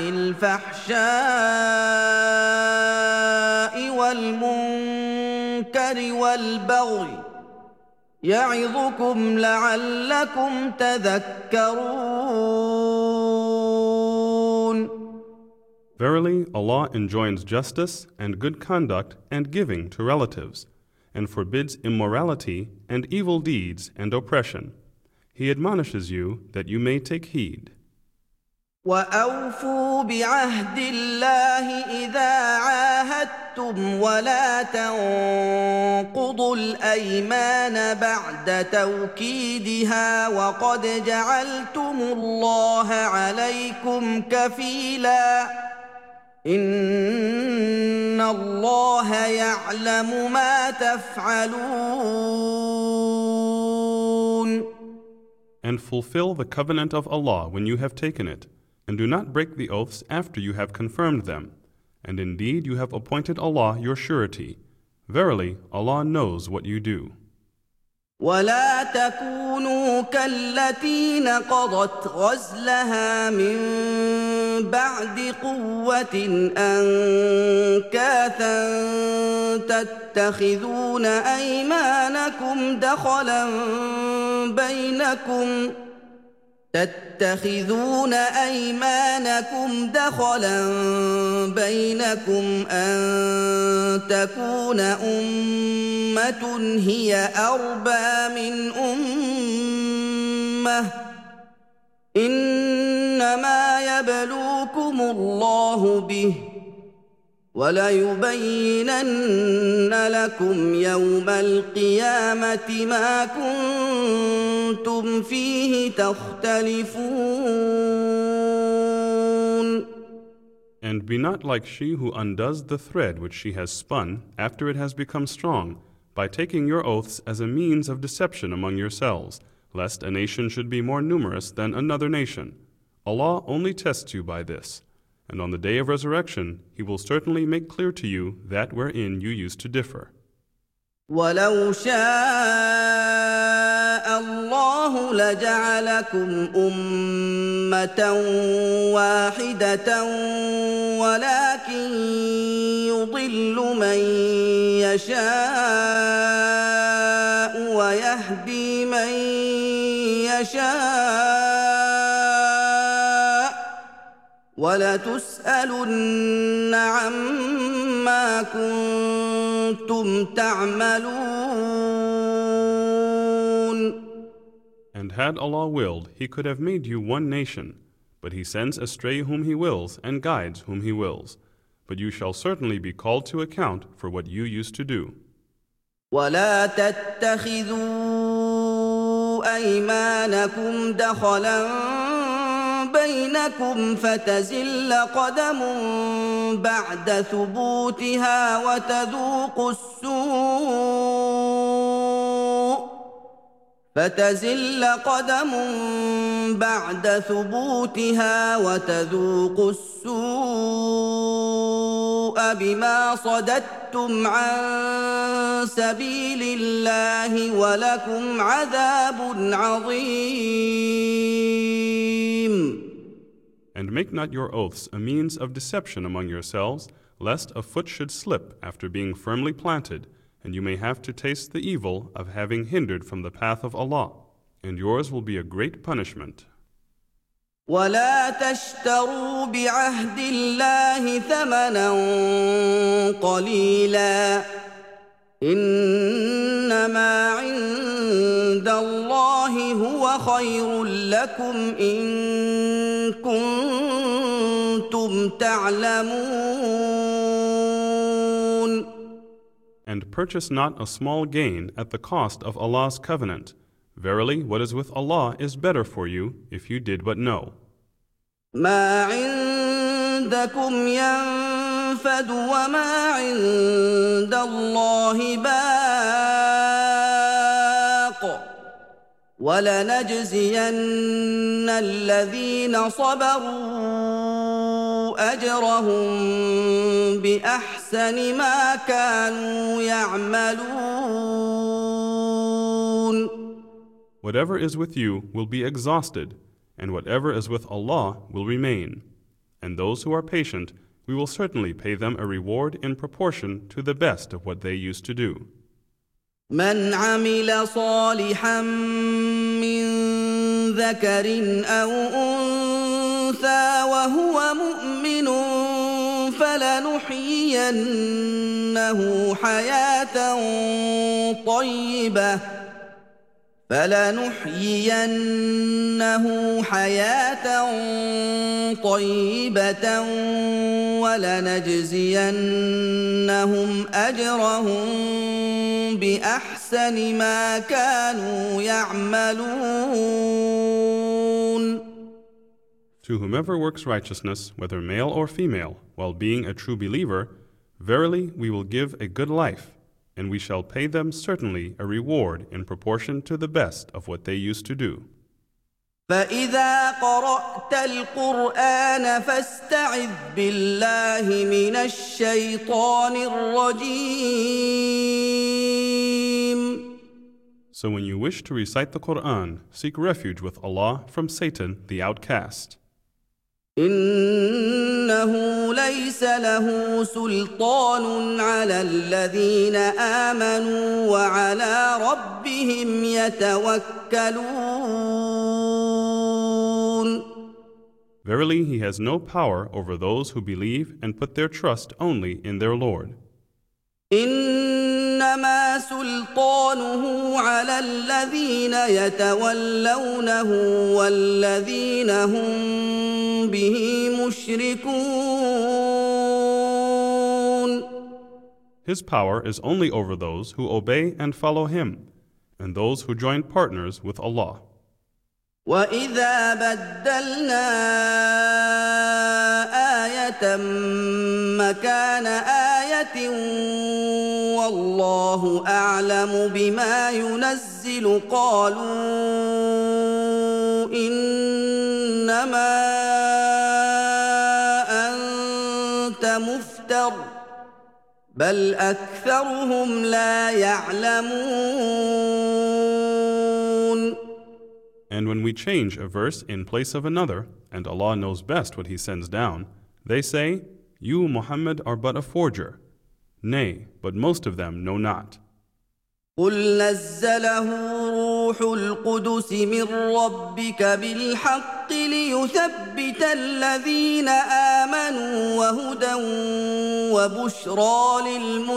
الفحشاء والمنكر والبغي يعظكم لعلكم تذكرون. Verily, Allah enjoins justice and good conduct and giving to relatives, and forbids immorality and evil deeds and oppression. He admonishes you that you may take heed. وأوفوا بعهد الله إذا عاهدتم ولا تنقضوا الأيمان بعد توكيدها وقد جعلتم الله عليكم كفيلا إن الله يعلم ما تفعلون. And fulfill the covenant of Allah when you have taken it, and do not break the oaths after you have confirmed them. And indeed you have appointed Allah your surety. Verily, Allah knows what you do. ولا تكونوا كالتي نقضت غزلها من بعد قوة أنكاثا تتخذون أيمانكم دخلا بينكم أن تكون أمة هي أربى من أمة إنما يبلوكم الله به وَلَيُبَيِّنَنَّ لَكُمْ يَوْمَ الْقِيَامَةِ مَا كُنتُمْ فِيهِ تَخْتَلِفُونَ. And be not like she who undoes the thread which she has spun after it has become strong, by taking your oaths as a means of deception among yourselves, lest a nation should be more numerous than another nation. Allah only tests you by this. And on the day of resurrection, He will certainly make clear to you that wherein you used to differ. وَلَوْ شَاءَ الله لجعلكم أمة واحدة ولكن يضل من يشاء ويهدي من يشاء ولتسألن عما كنتم تعملون. And had Allah willed, He could have made you one nation, but He sends astray whom He wills and guides whom He wills. But you shall certainly be called to account for what you used to do. ولا تتخذوا أيمانكم دخلا بينكم فتزل قدم بعد ثبوتها وتذوقوا السوء بما صددتم عن سبيل الله ولكم عذاب عظيم. And make not your oaths a means of deception among yourselves, lest a foot should slip after being firmly planted, and you may have to taste the evil of having hindered from the path of Allah, and yours will be a great punishment. ولا تشتروا بعهد الله ثمنا قليلا إنما عند الله هو خير لكم إن كنتم تعلمون. And purchase not a small gain at the cost of Allah's covenant. Verily, what is with Allah is better for you if you did but know. ما عندكم ينفد وما عند الله باق ولنجزين الذين صبروا أجرهم بأحسن ما كانوا يعملون. Whatever is with you will be exhausted, and whatever is with Allah will remain. And those who are patient, we will certainly pay them a reward in proportion to the best of what they used to do. من عمل صالحا من ذكر أو أنثى وهو مؤمن فلنحيينه حياة طيبة ولنجزينهم أجرهم بأحسن ما كانوا يعملون. To whomever works righteousness, whether male or female, while being a true believer, verily we will give a good life, and we shall pay them certainly a reward in proportion to the best of what they used to do. فإذا قرأت القرآن فاستعذ بالله من الشيطان الرجيم. So when you wish to recite the Quran, seek refuge with Allah from Satan, the outcast. إنه ليس له سلطان على الذين آمنوا وعلى ربهم يتوكلون. Verily, he has no power over those who believe and put their trust only in their Lord. إنما سلطانه على الذين يتولونه والذين هم به مشركون. His power is only over those who obey and follow him, and those who join partners with Allah. وَإِذَا بَدَّلْنَا آيَةً مَكَانَ آيَةٍ وَاللَّهُ أَعْلَمُ بِمَا يُنَزِّلُ قَالُوا إِنَّمَا أَنتَ مُفْتَرٍ بَلْ أَكْثَرُهُمْ لَا يَعْلَمُونَ. And when we change a verse in place of another, and Allah knows best what He sends down, they say, You, Muhammad, are but a forger. Nay, but most of them know not. قل نزله روح القدس من ربك بالحق ليثبت الذين آمنوا وهدى وبشرى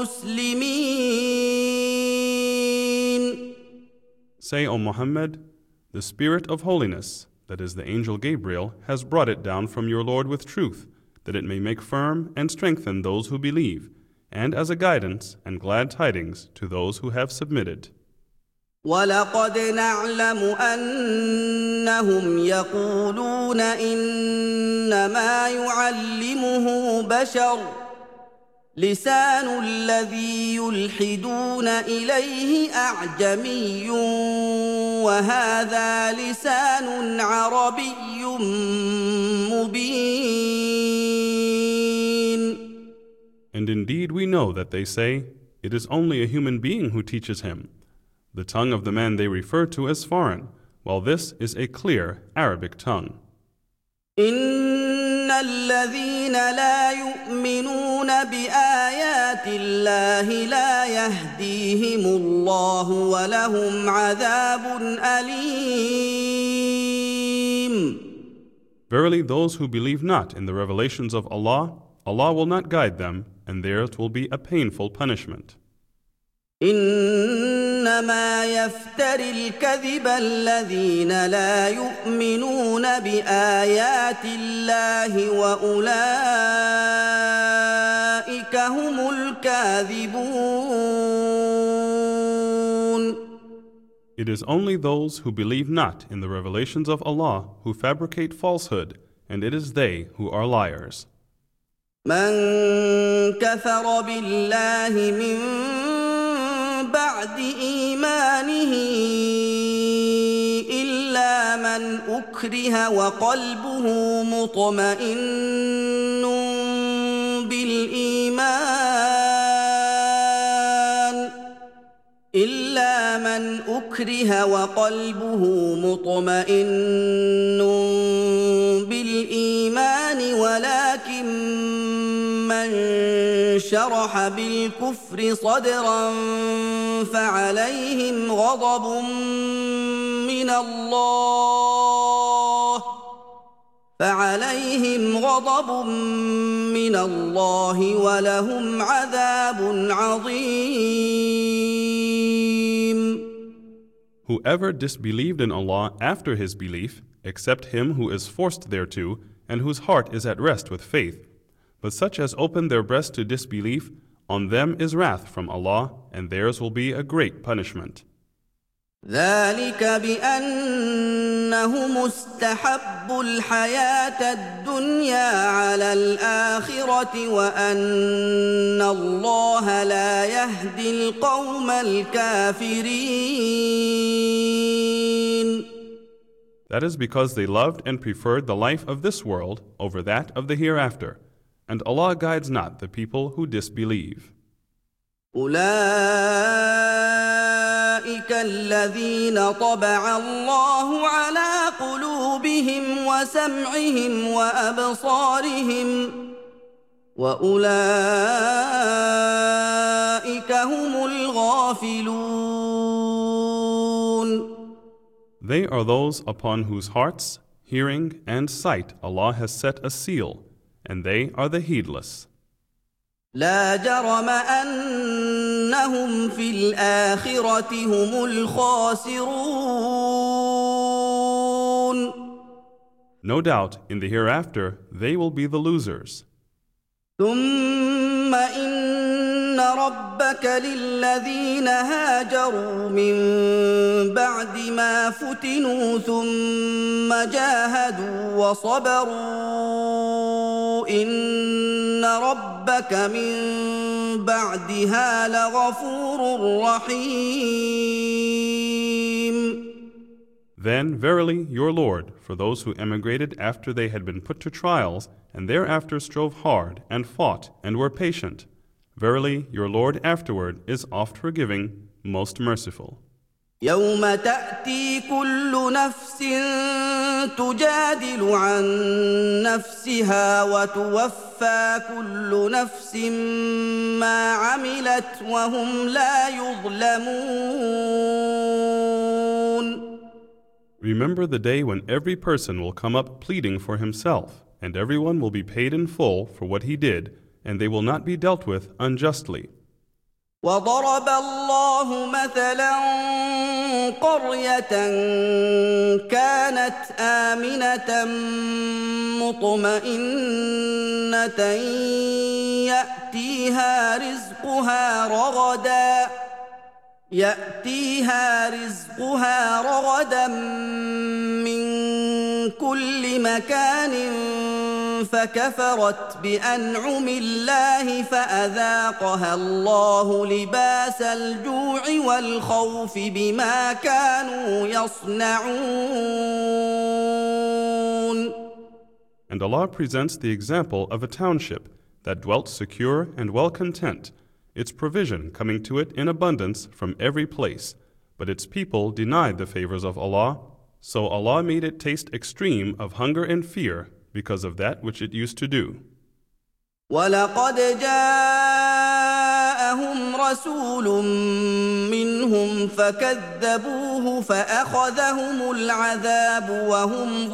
للمسلمين. Say, O Muhammad, the Spirit of holiness, that is the angel Gabriel, has brought it down from your Lord with truth, that it may make firm and strengthen those who believe, and as a guidance and glad tidings to those who have submitted. وَلَقَدْ نَعْلَمُ أَنَّهُمْ يَقُولُونَ إِنَّمَا يُعَلِّمُهُ بَشَرٌ لِسَانُ الَّذِي يُلْحِدُونَ إِلَيْهِ أَعْجَمِيٌّ وَهَذَا لِسَانٌ عَرَبِيٌّ مُبِينٌ. And indeed we know that they say, It is only a human being who teaches him. The tongue of the man they refer to as foreign, while this is a clear Arabic tongue. إِنَّ الَّذِينَ لَا يُؤْمِنُونَ بِآيَاتِ اللَّهِ لَا يَهْدِيهِمُ اللَّهُ وَلَهُمْ عَذَابٌ أَلِيمٌ. Verily, those who believe not in the revelations of Allah, Allah will not guide them, and theirs will be a painful punishment. إنما يفتري الكذب الذين لا يؤمنون بآيات الله وأولئك هم الكاذبون. It is only those who believe not in the revelations of Allah who fabricate falsehood, and it is they who are liars. من كفر بالله من بعد إيمانه إلا من أكره وقلبه مطمئن بالإيمان ولكن من شرح بالكفر صدرا فعليهم غضب من الله ولهم عذاب عظيم. Whoever disbelieved in Allah after his belief, except him who is forced thereto, and whose heart is at rest with faith, but such as open their breast to disbelief, on them is wrath from Allah, and theirs will be a great punishment. ذلك بأنهم استحبوا الحياة الدنيا على الآخرة وأن الله لا يهدي القوم الكافرين. That is because they loved and preferred the life of this world over that of the hereafter, and Allah guides not the people who disbelieve. أولئك الذين طبع الله على قلوبهم وسمعهم وأبصارهم وأولئك هم الغافلون. They are those upon whose hearts, hearing, and sight Allah has set a seal, and they are the heedless. لا جرم أنهم في الآخرة هم الخاسرون. No doubt, in the hereafter, they will be the losers. ثم إن ربك للذين هاجروا من بعد ما فتنوا ثم جاهدوا وصبروا إن ربك من بعدها لغفور رحيم. Then, verily, your Lord, for those who emigrated after they had been put to trials, and thereafter strove hard, and fought, and were patient, verily, your Lord afterward is oft forgiving, most merciful. يوم تأتي كل نفس تجادل عن نفسها وتوفى كل نفس ما عملت وهم لا يظلمون. Remember the day when every person will come up pleading for himself, and everyone will be paid in full for what he did, and they will not be dealt with unjustly. وضرب الله مثلا قرية كانت آمنة مطمئنة يأتيها رزقها رغدا من كل مكان فكفرت بأنعم الله فأذاقها الله لباس الجوع والخوف بما كانوا يصنعون. And Allah presents the example of a township that dwelt secure and well content, its provision coming to it in abundance from every place, but its people denied the favors of Allah, so Allah made it taste extreme of hunger and fear because of that which it used to do. وَلَقَدْ جَاءَهُمْ رَسُولٌ مِّنْهُمْ فَكَذَّبُوهُ فَأَخَذَهُمُ الْعَذَابُ وَهُمْ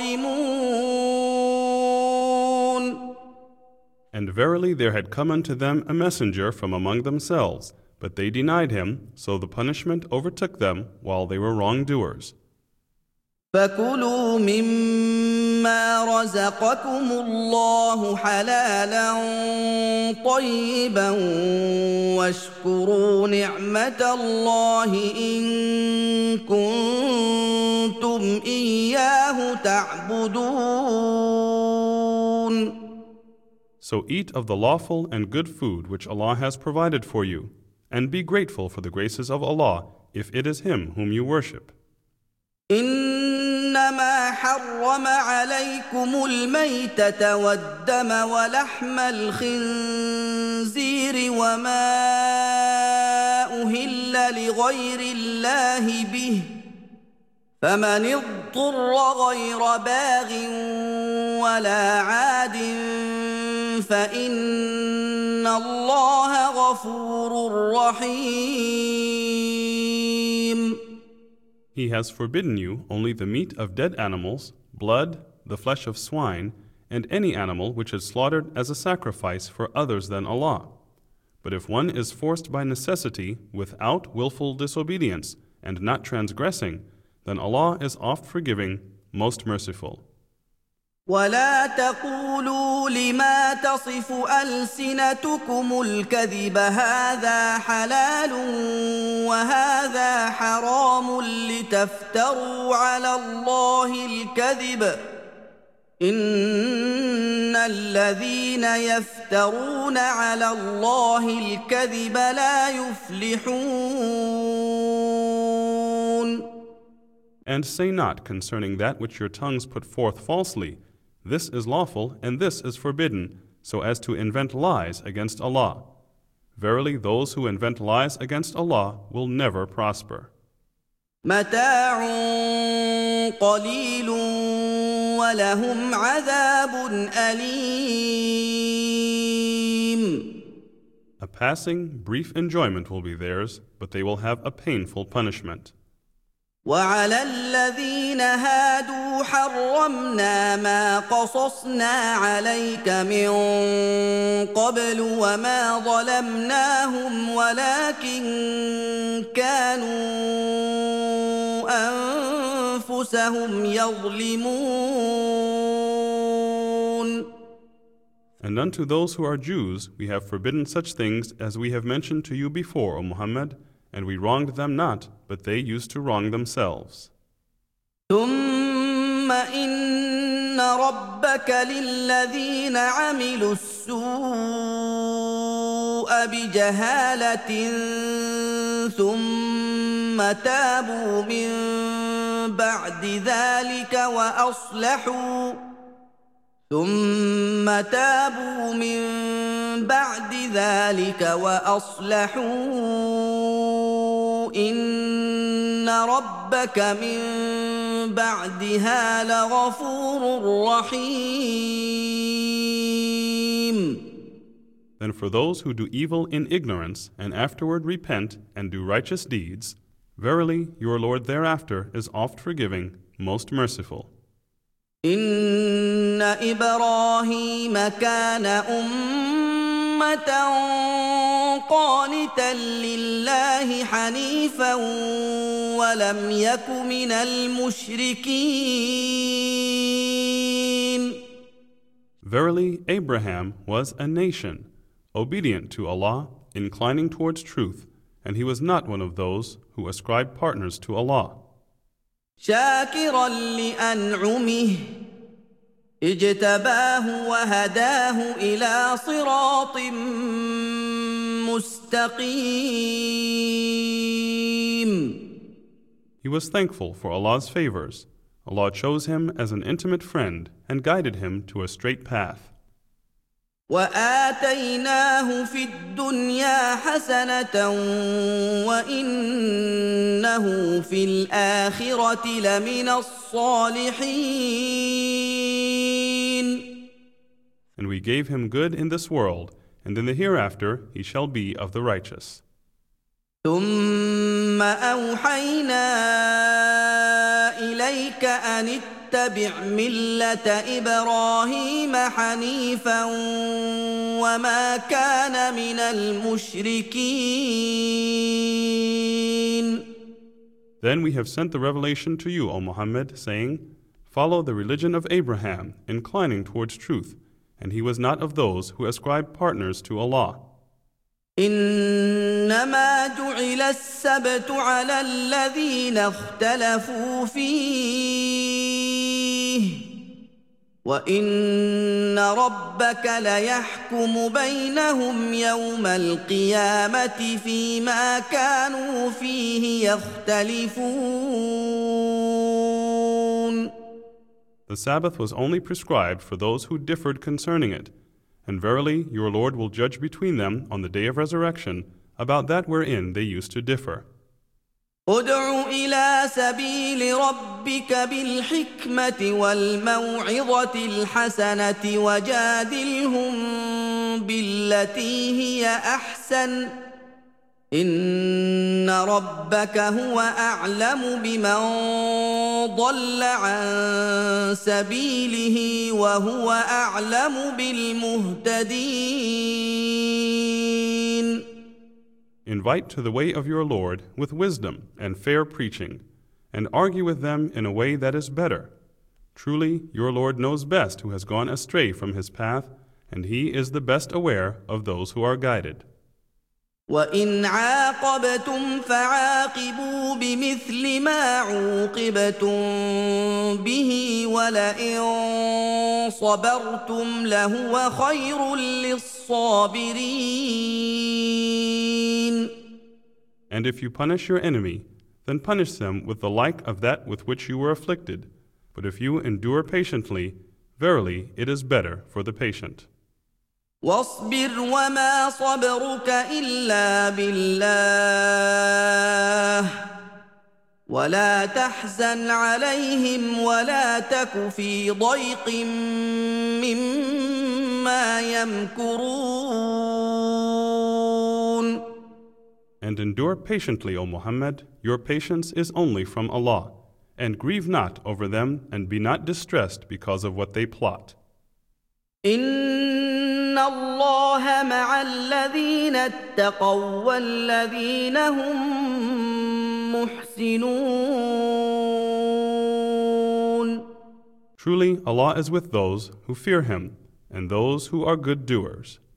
ظَالِمُونَ. And verily there had come unto them a messenger from among themselves, but they denied him, so the punishment overtook them while they were wrongdoers. فَكُلُوا مِمَّا رَزَقَكُمُ اللَّهُ حَلَالًا طَيِّبًا وَاشْكُرُوا نِعْمَةَ اللَّهِ إِن كُنتُمْ إِيَّاهُ تَعْبُدُونَ. So eat of the lawful and good food which Allah has provided for you, and be grateful for the graces of Allah if it is Him whom you worship. إنما حرم عليكم الميتة والدم ولحم الخنزير وما أهل لغير الله به فمن اضطر غير باغ ولا عاد فإن الله غفور رحيم. He has forbidden you only the meat of dead animals, blood, the flesh of swine, and any animal which is slaughtered as a sacrifice for others than Allah. But if one is forced by necessity without willful disobedience and not transgressing, then Allah is oft forgiving, most merciful. ولا تقولوا لما تصف ألسنتكم الكذب هذا حلال وهذا حرام لتفتروا على الله الكذب إن الذين يفترون على الله الكذب لا يفلحون. And say not concerning that which your tongues put forth falsely, this is lawful and this is forbidden, so as to invent lies against Allah. Verily, those who invent lies against Allah will never prosper. متاع قليل ولهم عذاب أليم. A passing, brief enjoyment will be theirs, but they will have a painful punishment. وعلى الذين هادوا حرمنا ما قصصنا عليك من قبل وما ظلمناهم ولكن كانوا أنفسهم يظلمون. And unto those who are Jews we have forbidden such things as we have mentioned to you before, O Muhammad, and we wronged them not, but they used to wrong themselves. ثم إن ربك للذين عملوا السوء بجهالة ثم تابوا من بعد ذلك وأصلحوا إن ربك من بعدها لغفور رحيم. Then for those who do evil in ignorance and afterward repent and do righteous deeds, verily your Lord thereafter is oft forgiving, most merciful. إن إبراهيم كان أمة قانتا لله حنيفا ولم يك من المشركين. Verily, Abraham was a nation, obedient to Allah, inclining towards truth, and he was not one of those who ascribe partners to Allah. شاكرا لأنعمه اجتباه وهداه إلى صراط مستقيم. He was thankful for Allah's favors. Allah chose him as an intimate friend and guided him to a straight path. وآتيناه في الدنيا حسنة وإنه في الآخرة لمن الصالحين. And we gave him good in this world, and in the hereafter he shall be of the righteous. ثم أوحينا إليك أن اتبع ملة إبراهيم حنيفا وما كان من المشركين. Then we have sent the revelation to you, O Muhammad, saying, follow the religion of Abraham, inclining towards truth, and he was not of those who ascribe partners to Allah. إنما جعل السبت على الذين اختلفوا فيه وإن ربك ليحكم بينهم يوم القيامة فيما كانوا فيه يختلفون. The Sabbath was only prescribed for those who differed concerning it. And verily, your Lord will judge between them on the day of resurrection about that wherein they used to differ. ادع إلى سبيل ربك بالحكمة والموعظة الحسنة وجادلهم بالتي هي أحسن إن ربك هو أعلم بمن ضل عن سبيله وهو أعلم بالمهتدين. Invite to the way of your Lord with wisdom and fair preaching, and argue with them in a way that is better. Truly, your Lord knows best who has gone astray from his path, and he is the best aware of those who are guided. وَإِنْ عَاقَبْتُمْ فَعَاقِبُوا بِمِثْلِ مَا عُوقِبْتُمْ بِهِ وَلَئِنْ صَبَرْتُمْ لَهُوَ خَيْرٌ لِلصَّابِرِينَ. And if you punish your enemy, then punish them with the like of that with which you were afflicted. But if you endure patiently, verily it is better for the patient. واصبر وما صبرك إلا بالله ولا تحزن عليهم ولا تك في ضيق مما يمكرون. And endure patiently, O Muhammad, your patience is only from Allah, and grieve not over them and be not distressed because of what they plot. إن الله مع الذين اتقوا والذين هم محسنون. Truly, Allah is with those who fear Him and those who are good doers.